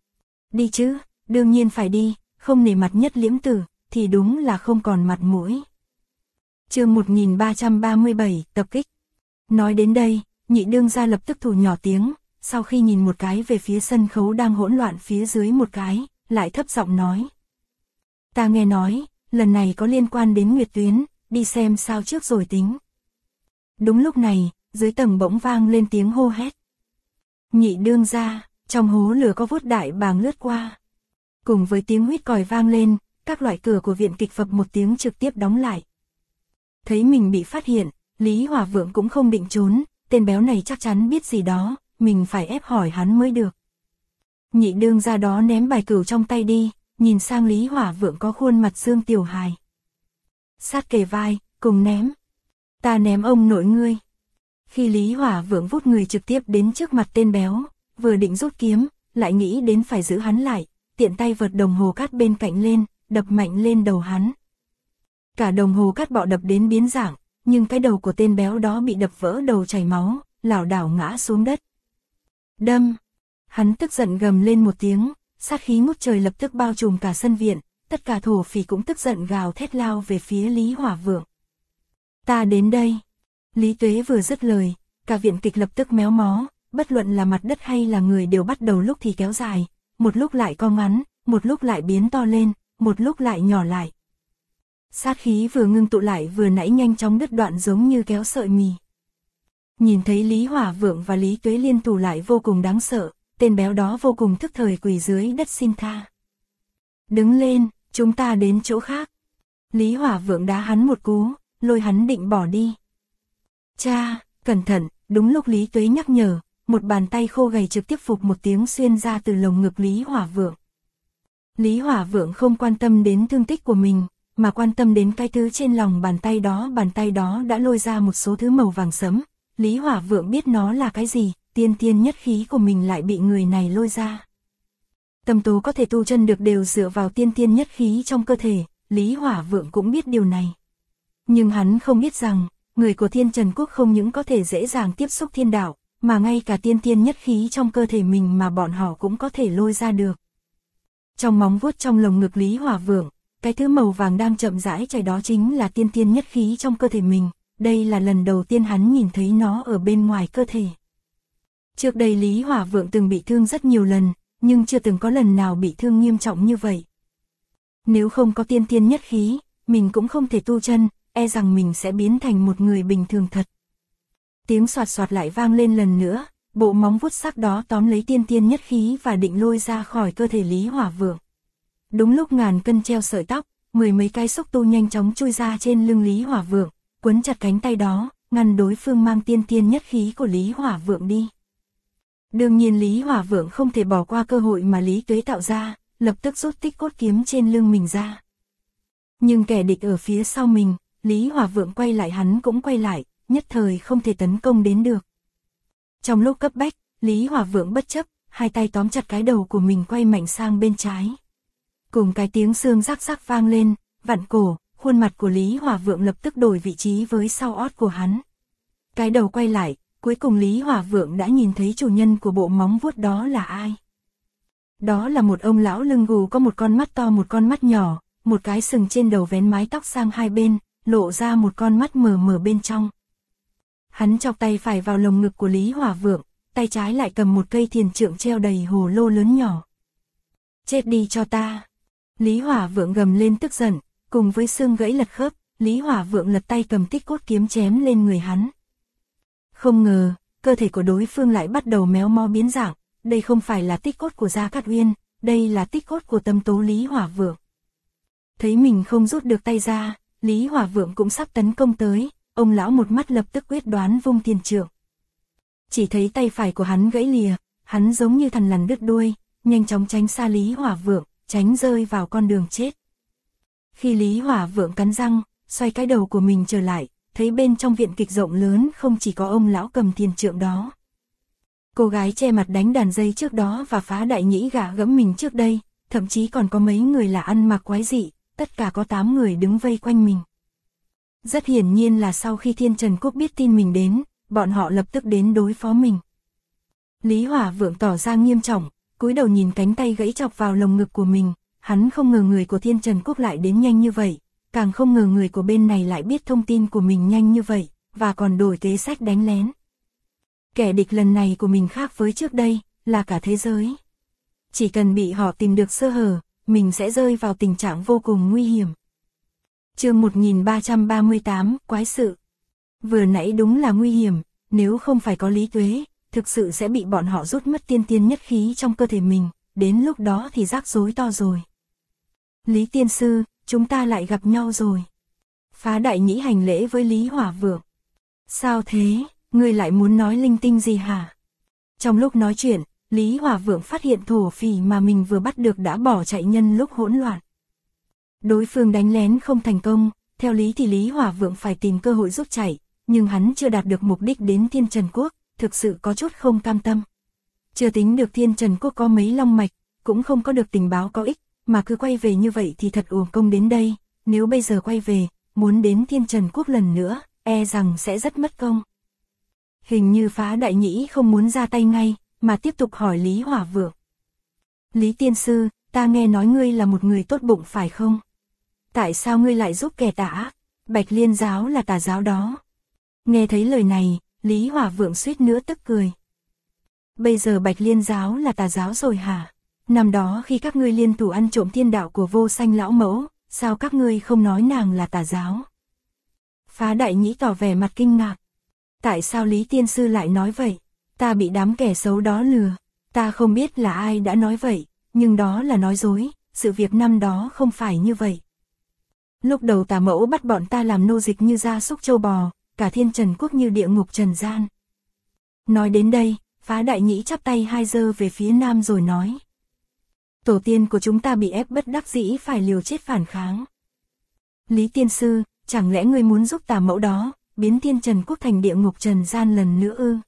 Đi chứ, đương nhiên phải đi, không nể mặt Nhất Liễm Tử, thì đúng là không còn mặt mũi. Chương 1337, tập kích. Nói đến đây, nhị đương gia lập tức thủ nhỏ tiếng, sau khi nhìn một cái về phía sân khấu đang hỗn loạn phía dưới một cái, lại thấp giọng nói. Ta nghe nói, lần này có liên quan đến Nguyệt Tuyến, đi xem sao trước rồi tính. Đúng lúc này, dưới tầng bỗng vang lên tiếng hô hét. Nhị đương gia, trong hố lửa có vút đại bàng lướt qua. Cùng với tiếng huýt còi vang lên, các loại cửa của viện kịch phập một tiếng trực tiếp đóng lại. Thấy mình bị phát hiện, Lý Hỏa Vượng cũng không định trốn, tên béo này chắc chắn biết gì đó, mình phải ép hỏi hắn mới được. Nhị đương gia đó ném bài cửu trong tay đi, nhìn sang Lý Hỏa Vượng có khuôn mặt Dương Tiểu Hài. Sát kề vai, cùng ném. Ta ném ông nội ngươi. Khi Lý Hỏa Vượng vút người trực tiếp đến trước mặt tên béo, vừa định rút kiếm, lại nghĩ đến phải giữ hắn lại, tiện tay vợt đồng hồ cát bên cạnh lên, đập mạnh lên đầu hắn. Cả đồng hồ cát bọ đập đến biến dạng, nhưng cái đầu của tên béo đó bị đập vỡ đầu chảy máu, lảo đảo ngã xuống đất. Đâm! Hắn tức giận gầm lên một tiếng, sát khí ngút trời lập tức bao trùm cả sân viện, tất cả thổ phỉ cũng tức giận gào thét lao về phía Lý Hỏa Vượng. Ta đến đây! Lý Tuế vừa dứt lời, cả viện kịch lập tức méo mó, bất luận là mặt đất hay là người đều bắt đầu lúc thì kéo dài, một lúc lại co ngắn, một lúc lại biến to lên, một lúc lại nhỏ lại. Sát khí vừa ngưng tụ lại vừa nãy nhanh chóng đứt đoạn giống như kéo sợi mì. Nhìn thấy Lý Hỏa Vượng và Lý Tuế liên thủ lại vô cùng đáng sợ, tên béo đó vô cùng thức thời quỳ dưới đất xin tha. Đứng lên, chúng ta đến chỗ khác. Lý Hỏa Vượng đá hắn một cú, lôi hắn định bỏ đi. Cha, cẩn thận, đúng lúc Lý Tuế nhắc nhở, một bàn tay khô gầy trực tiếp phụp một tiếng xuyên ra từ lồng ngực Lý Hỏa Vượng. Lý Hỏa Vượng không quan tâm đến thương tích của mình, mà quan tâm đến cái thứ trên lòng bàn tay đó đã lôi ra một số thứ màu vàng sẫm. Lý Hỏa Vượng biết nó là cái gì, tiên thiên nhất khí của mình lại bị người này lôi ra. Tâm tố có thể tu chân được đều dựa vào tiên thiên nhất khí trong cơ thể, Lý Hỏa Vượng cũng biết điều này. Nhưng hắn không biết rằng, người của Thiên Trần Quốc không những có thể dễ dàng tiếp xúc thiên đạo, mà ngay cả tiên thiên nhất khí trong cơ thể mình mà bọn họ cũng có thể lôi ra được. Trong móng vuốt trong lồng ngực Lý Hỏa Vượng, cái thứ màu vàng đang chậm rãi chảy đó chính là tiên thiên nhất khí trong cơ thể mình, đây là lần đầu tiên hắn nhìn thấy nó ở bên ngoài cơ thể. Trước đây Lý Hỏa Vượng từng bị thương rất nhiều lần, nhưng chưa từng có lần nào bị thương nghiêm trọng như vậy. Nếu không có tiên thiên nhất khí, mình cũng không thể tu chân, e rằng mình sẽ biến thành một người bình thường thật. Tiếng soạt soạt lại vang lên lần nữa, bộ móng vuốt sắc đó tóm lấy tiên thiên nhất khí và định lôi ra khỏi cơ thể Lý Hỏa Vượng. Đúng lúc ngàn cân treo sợi tóc, mười mấy cái xúc tu nhanh chóng chui ra trên lưng Lý Hỏa Vượng, quấn chặt cánh tay đó, ngăn đối phương mang tiên thiên nhất khí của Lý Hỏa Vượng đi. Đương nhiên Lý Hỏa Vượng không thể bỏ qua cơ hội mà Lý Tuế tạo ra, lập tức rút tích cốt kiếm trên lưng mình ra. Nhưng kẻ địch ở phía sau mình, Lý Hỏa Vượng quay lại hắn cũng quay lại, nhất thời không thể tấn công đến được. Trong lúc cấp bách, Lý Hỏa Vượng bất chấp, hai tay tóm chặt cái đầu của mình quay mạnh sang bên trái. Cùng cái tiếng xương rắc rắc vang lên, vặn cổ, khuôn mặt của Lý Hỏa Vượng lập tức đổi vị trí với sau ót của hắn. Cái đầu quay lại, cuối cùng Lý Hỏa Vượng đã nhìn thấy chủ nhân của bộ móng vuốt đó là ai. Đó là một ông lão lưng gù có một con mắt to một con mắt nhỏ, một cái sừng trên đầu vén mái tóc sang hai bên, lộ ra một con mắt mờ mờ bên trong. Hắn chọc tay phải vào lồng ngực của Lý Hỏa Vượng, tay trái lại cầm một cây thiền trượng treo đầy hồ lô lớn nhỏ. Chết đi cho ta! Lý Hỏa Vượng gầm lên tức giận, cùng với xương gãy lật khớp, Lý Hỏa Vượng lật tay cầm tích cốt kiếm chém lên người hắn. Không ngờ, cơ thể của đối phương lại bắt đầu méo mó biến dạng, đây không phải là tích cốt của Gia Cát Uyên, đây là tích cốt của tâm tố Lý Hỏa Vượng. Thấy mình không rút được tay ra, Lý Hỏa Vượng cũng sắp tấn công tới, ông lão một mắt lập tức quyết đoán vung thiên trượng. Chỉ thấy tay phải của hắn gãy lìa, hắn giống như thằn lằn đứt đuôi, nhanh chóng tránh xa Lý Hỏa Vượng, tránh rơi vào con đường chết. Khi Lý Hỏa Vượng cắn răng, xoay cái đầu của mình trở lại, thấy bên trong viện kịch rộng lớn không chỉ có ông lão cầm thiên trượng đó. Cô gái che mặt đánh đàn dây trước đó và Phá Đại Nhĩ gạ gẫm mình trước đây, thậm chí còn có mấy người là ăn mặc quái dị, tất cả có 8 người đứng vây quanh mình. Rất hiển nhiên là sau khi Thiên Trần Quốc biết tin mình đến, bọn họ lập tức đến đối phó mình. Lý Hỏa Vượng tỏ ra nghiêm trọng, cúi đầu nhìn cánh tay gãy chọc vào lồng ngực của mình, hắn không ngờ người của Thiên Trần Quốc lại đến nhanh như vậy, càng không ngờ người của bên này lại biết thông tin của mình nhanh như vậy, và còn đổi kế sách đánh lén. Kẻ địch lần này của mình khác với trước đây, là cả thế giới. Chỉ cần bị họ tìm được sơ hở, mình sẽ rơi vào tình trạng vô cùng nguy hiểm. Chương 1338, Quái sự. Vừa nãy đúng là nguy hiểm, nếu không phải có Lý Tuế, thực sự sẽ bị bọn họ rút mất tiên tiên nhất khí trong cơ thể mình, đến lúc đó thì rắc rối to rồi. Lý tiên sư, chúng ta lại gặp nhau rồi. Phá Đại Nhĩ hành lễ với Lý Hỏa Vượng. Sao thế, ngươi lại muốn nói linh tinh gì hả? Trong lúc nói chuyện, Lý Hỏa Vượng phát hiện thổ phỉ mà mình vừa bắt được đã bỏ chạy nhân lúc hỗn loạn. Đối phương đánh lén không thành công, theo lý thì Lý Hỏa Vượng phải tìm cơ hội rút chạy, nhưng hắn chưa đạt được mục đích đến Thiên Trần Quốc, thực sự có chút không cam tâm. Chưa tính được Thiên Trần Quốc có mấy long mạch, cũng không có được tình báo có ích, mà cứ quay về như vậy thì thật uổng công đến đây, nếu bây giờ quay về, muốn đến Thiên Trần Quốc lần nữa, e rằng sẽ rất mất công. Hình như Phá Đại Nhĩ không muốn ra tay ngay, mà tiếp tục hỏi Lý Hỏa Vượng. Lý tiên sư, ta nghe nói ngươi là một người tốt bụng phải không? Tại sao ngươi lại giúp kẻ tà ác? Bạch Liên giáo là tà giáo đó. Nghe thấy lời này, Lý Hỏa Vượng suýt nữa tức cười. Bây giờ Bạch Liên giáo là tà giáo rồi hả? Năm đó khi các ngươi liên thủ ăn trộm thiên đạo của Vô Sanh lão mẫu, sao các ngươi không nói nàng là tà giáo? Phá Đại Nhĩ tỏ vẻ mặt kinh ngạc. Tại sao Lý tiên sư lại nói vậy? Ta bị đám kẻ xấu đó lừa. Ta không biết là ai đã nói vậy, nhưng đó là nói dối, sự việc năm đó không phải như vậy. Lúc đầu tà mẫu bắt bọn ta làm nô dịch như gia súc trâu bò, cả Thiên Trần Quốc như địa ngục trần gian. Nói đến đây, Phá Đại Nhĩ chắp tay hai giơ về phía nam rồi nói. Tổ tiên của chúng ta bị ép bất đắc dĩ phải liều chết phản kháng. Lý tiên sư, chẳng lẽ ngươi muốn giúp tà mẫu đó, biến Thiên Trần Quốc thành địa ngục trần gian lần nữa ư?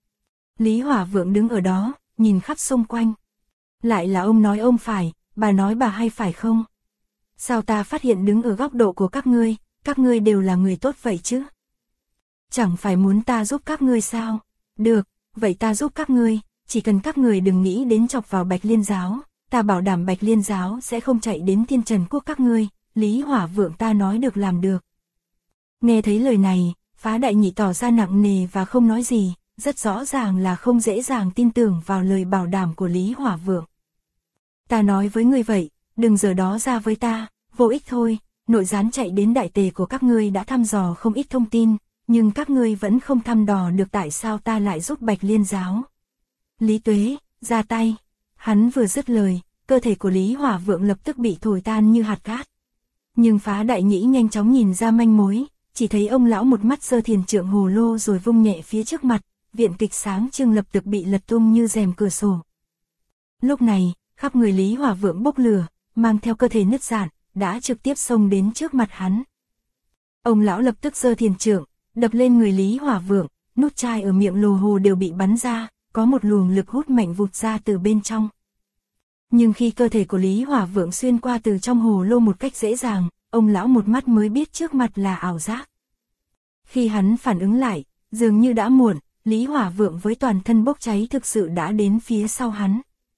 Lý Hỏa Vượng đứng ở đó, nhìn khắp xung quanh. Lại là ông nói ông phải, bà nói bà hay phải không? Sao ta phát hiện đứng ở góc độ của các ngươi đều là người tốt vậy chứ? Chẳng phải muốn ta giúp các ngươi sao? Được, vậy ta giúp các ngươi, chỉ cần các ngươi đừng nghĩ đến chọc vào Bạch Liên giáo, ta bảo đảm Bạch Liên giáo sẽ không chạy đến Thiên Trần Quốc các ngươi, Lý Hỏa Vượng ta nói được làm được. Nghe thấy lời này, Phá Đại Nhĩ tỏ ra nặng nề và không nói gì, rất rõ ràng là không dễ dàng tin tưởng vào lời bảo đảm của Lý Hỏa Vượng. Ta nói với ngươi vậy, đừng giờ đó ra với ta, vô ích thôi, nội gián chạy đến đại tề của các ngươi đã thăm dò không ít thông tin, nhưng các ngươi vẫn không thăm dò được tại sao ta lại giúp Bạch Liên giáo. Lý Tuế, ra tay. Hắn vừa dứt lời, cơ thể của Lý Hỏa Vượng lập tức bị thổi tan như hạt cát. Nhưng Phá Đại Nhĩ nhanh chóng nhìn ra manh mối, chỉ thấy ông lão một mắt giơ thiền trượng hồ lô rồi vung nhẹ phía trước mặt, viện kịch sáng trưng lập tức bị lật tung như rèm cửa sổ. Lúc này, khắp người Lý Hỏa Vượng bốc lửa, mang theo cơ thể nứt rạn, đã trực tiếp xông đến trước mặt hắn. Ông lão lập tức giơ thiền trượng, đập lên người Lý Hỏa Vượng, nút chai ở miệng lồ hồ đều bị bắn ra, có một luồng lực hút mạnh vụt ra từ bên trong. Nhưng khi cơ thể của Lý Hỏa Vượng xuyên qua từ trong hồ lô một cách dễ dàng, ông lão một mắt mới biết trước mặt là ảo giác. Khi hắn phản ứng lại, dường như đã muộn, Lý Hỏa Vượng với toàn thân bốc cháy thực sự đã đến phía sau hắn.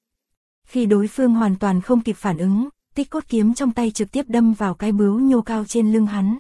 Khi đối phương hoàn toàn không kịp phản ứng, tích cốt kiếm trong tay trực tiếp đâm vào cái bướu nhô cao trên lưng hắn.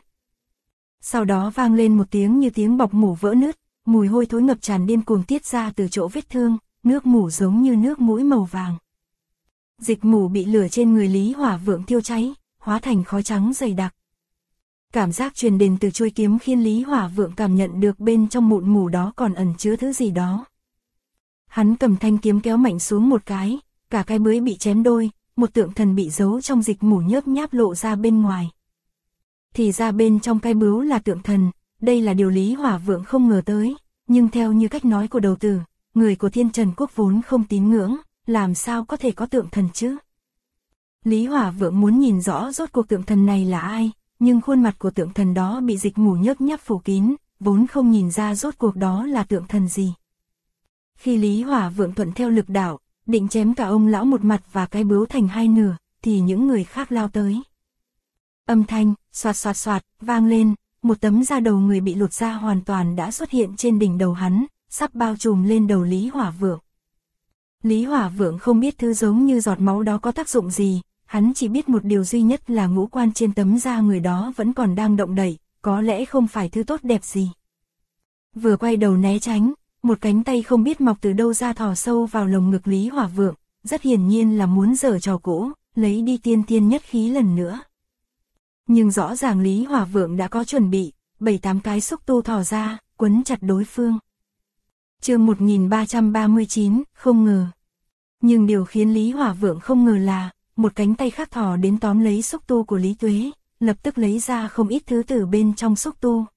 Sau đó vang lên một tiếng như tiếng bọc mủ vỡ nứt, mùi hôi thối ngập tràn điên cuồng tiết ra từ chỗ vết thương, nước mủ giống như nước mũi màu vàng. Dịch mủ bị lửa trên người Lý Hỏa Vượng thiêu cháy, hóa thành khói trắng dày đặc. Cảm giác truyền đến từ chuôi kiếm khiến Lý Hỏa Vượng cảm nhận được bên trong mụn mủ đó còn ẩn chứa thứ gì đó. Hắn cầm thanh kiếm kéo mạnh xuống một cái cả cái bưới bị chém đôi, một tượng thần bị giấu trong dịch mủ nhớp nháp lộ ra bên ngoài. Thì ra bên trong cái bướu là tượng thần, đây là điều Lý Hỏa Vượng không ngờ tới, nhưng theo như cách nói của đầu tử, người của Thiên Trần Quốc vốn không tín ngưỡng, làm sao có thể có tượng thần chứ? Lý Hỏa Vượng muốn nhìn rõ rốt cuộc tượng thần này là ai, nhưng khuôn mặt của tượng thần đó bị dịch mủ nhớp nháp phủ kín, vốn không nhìn ra rốt cuộc đó là tượng thần gì. Khi Lý Hỏa Vượng thuận theo lực đạo, định chém cả ông lão một mặt và cái bướu thành hai nửa, thì những người khác lao tới. Âm thanh, xoạt xoạt xoạt, vang lên, một tấm da đầu người bị lột ra hoàn toàn đã xuất hiện trên đỉnh đầu hắn, sắp bao trùm lên đầu Lý Hỏa Vượng. Lý Hỏa Vượng không biết thứ giống như giọt máu đó có tác dụng gì, hắn chỉ biết một điều duy nhất là ngũ quan trên tấm da người đó vẫn còn đang động đậy, có lẽ không phải thứ tốt đẹp gì. Vừa quay đầu né tránh, một cánh tay không biết mọc từ đâu ra thò sâu vào lồng ngực Lý Hỏa Vượng, rất hiển nhiên là muốn giở trò cũ, lấy đi tiên tiên nhất khí lần nữa. Nhưng rõ ràng Lý Hỏa Vượng đã có chuẩn bị, 7-8 cái xúc tu thò ra, quấn chặt đối phương. Chương 1339, không ngờ. Nhưng điều khiến Lý Hỏa Vượng không ngờ là, một cánh tay khác thò đến tóm lấy xúc tu của Lý Tuế, lập tức lấy ra không ít thứ từ bên trong xúc tu.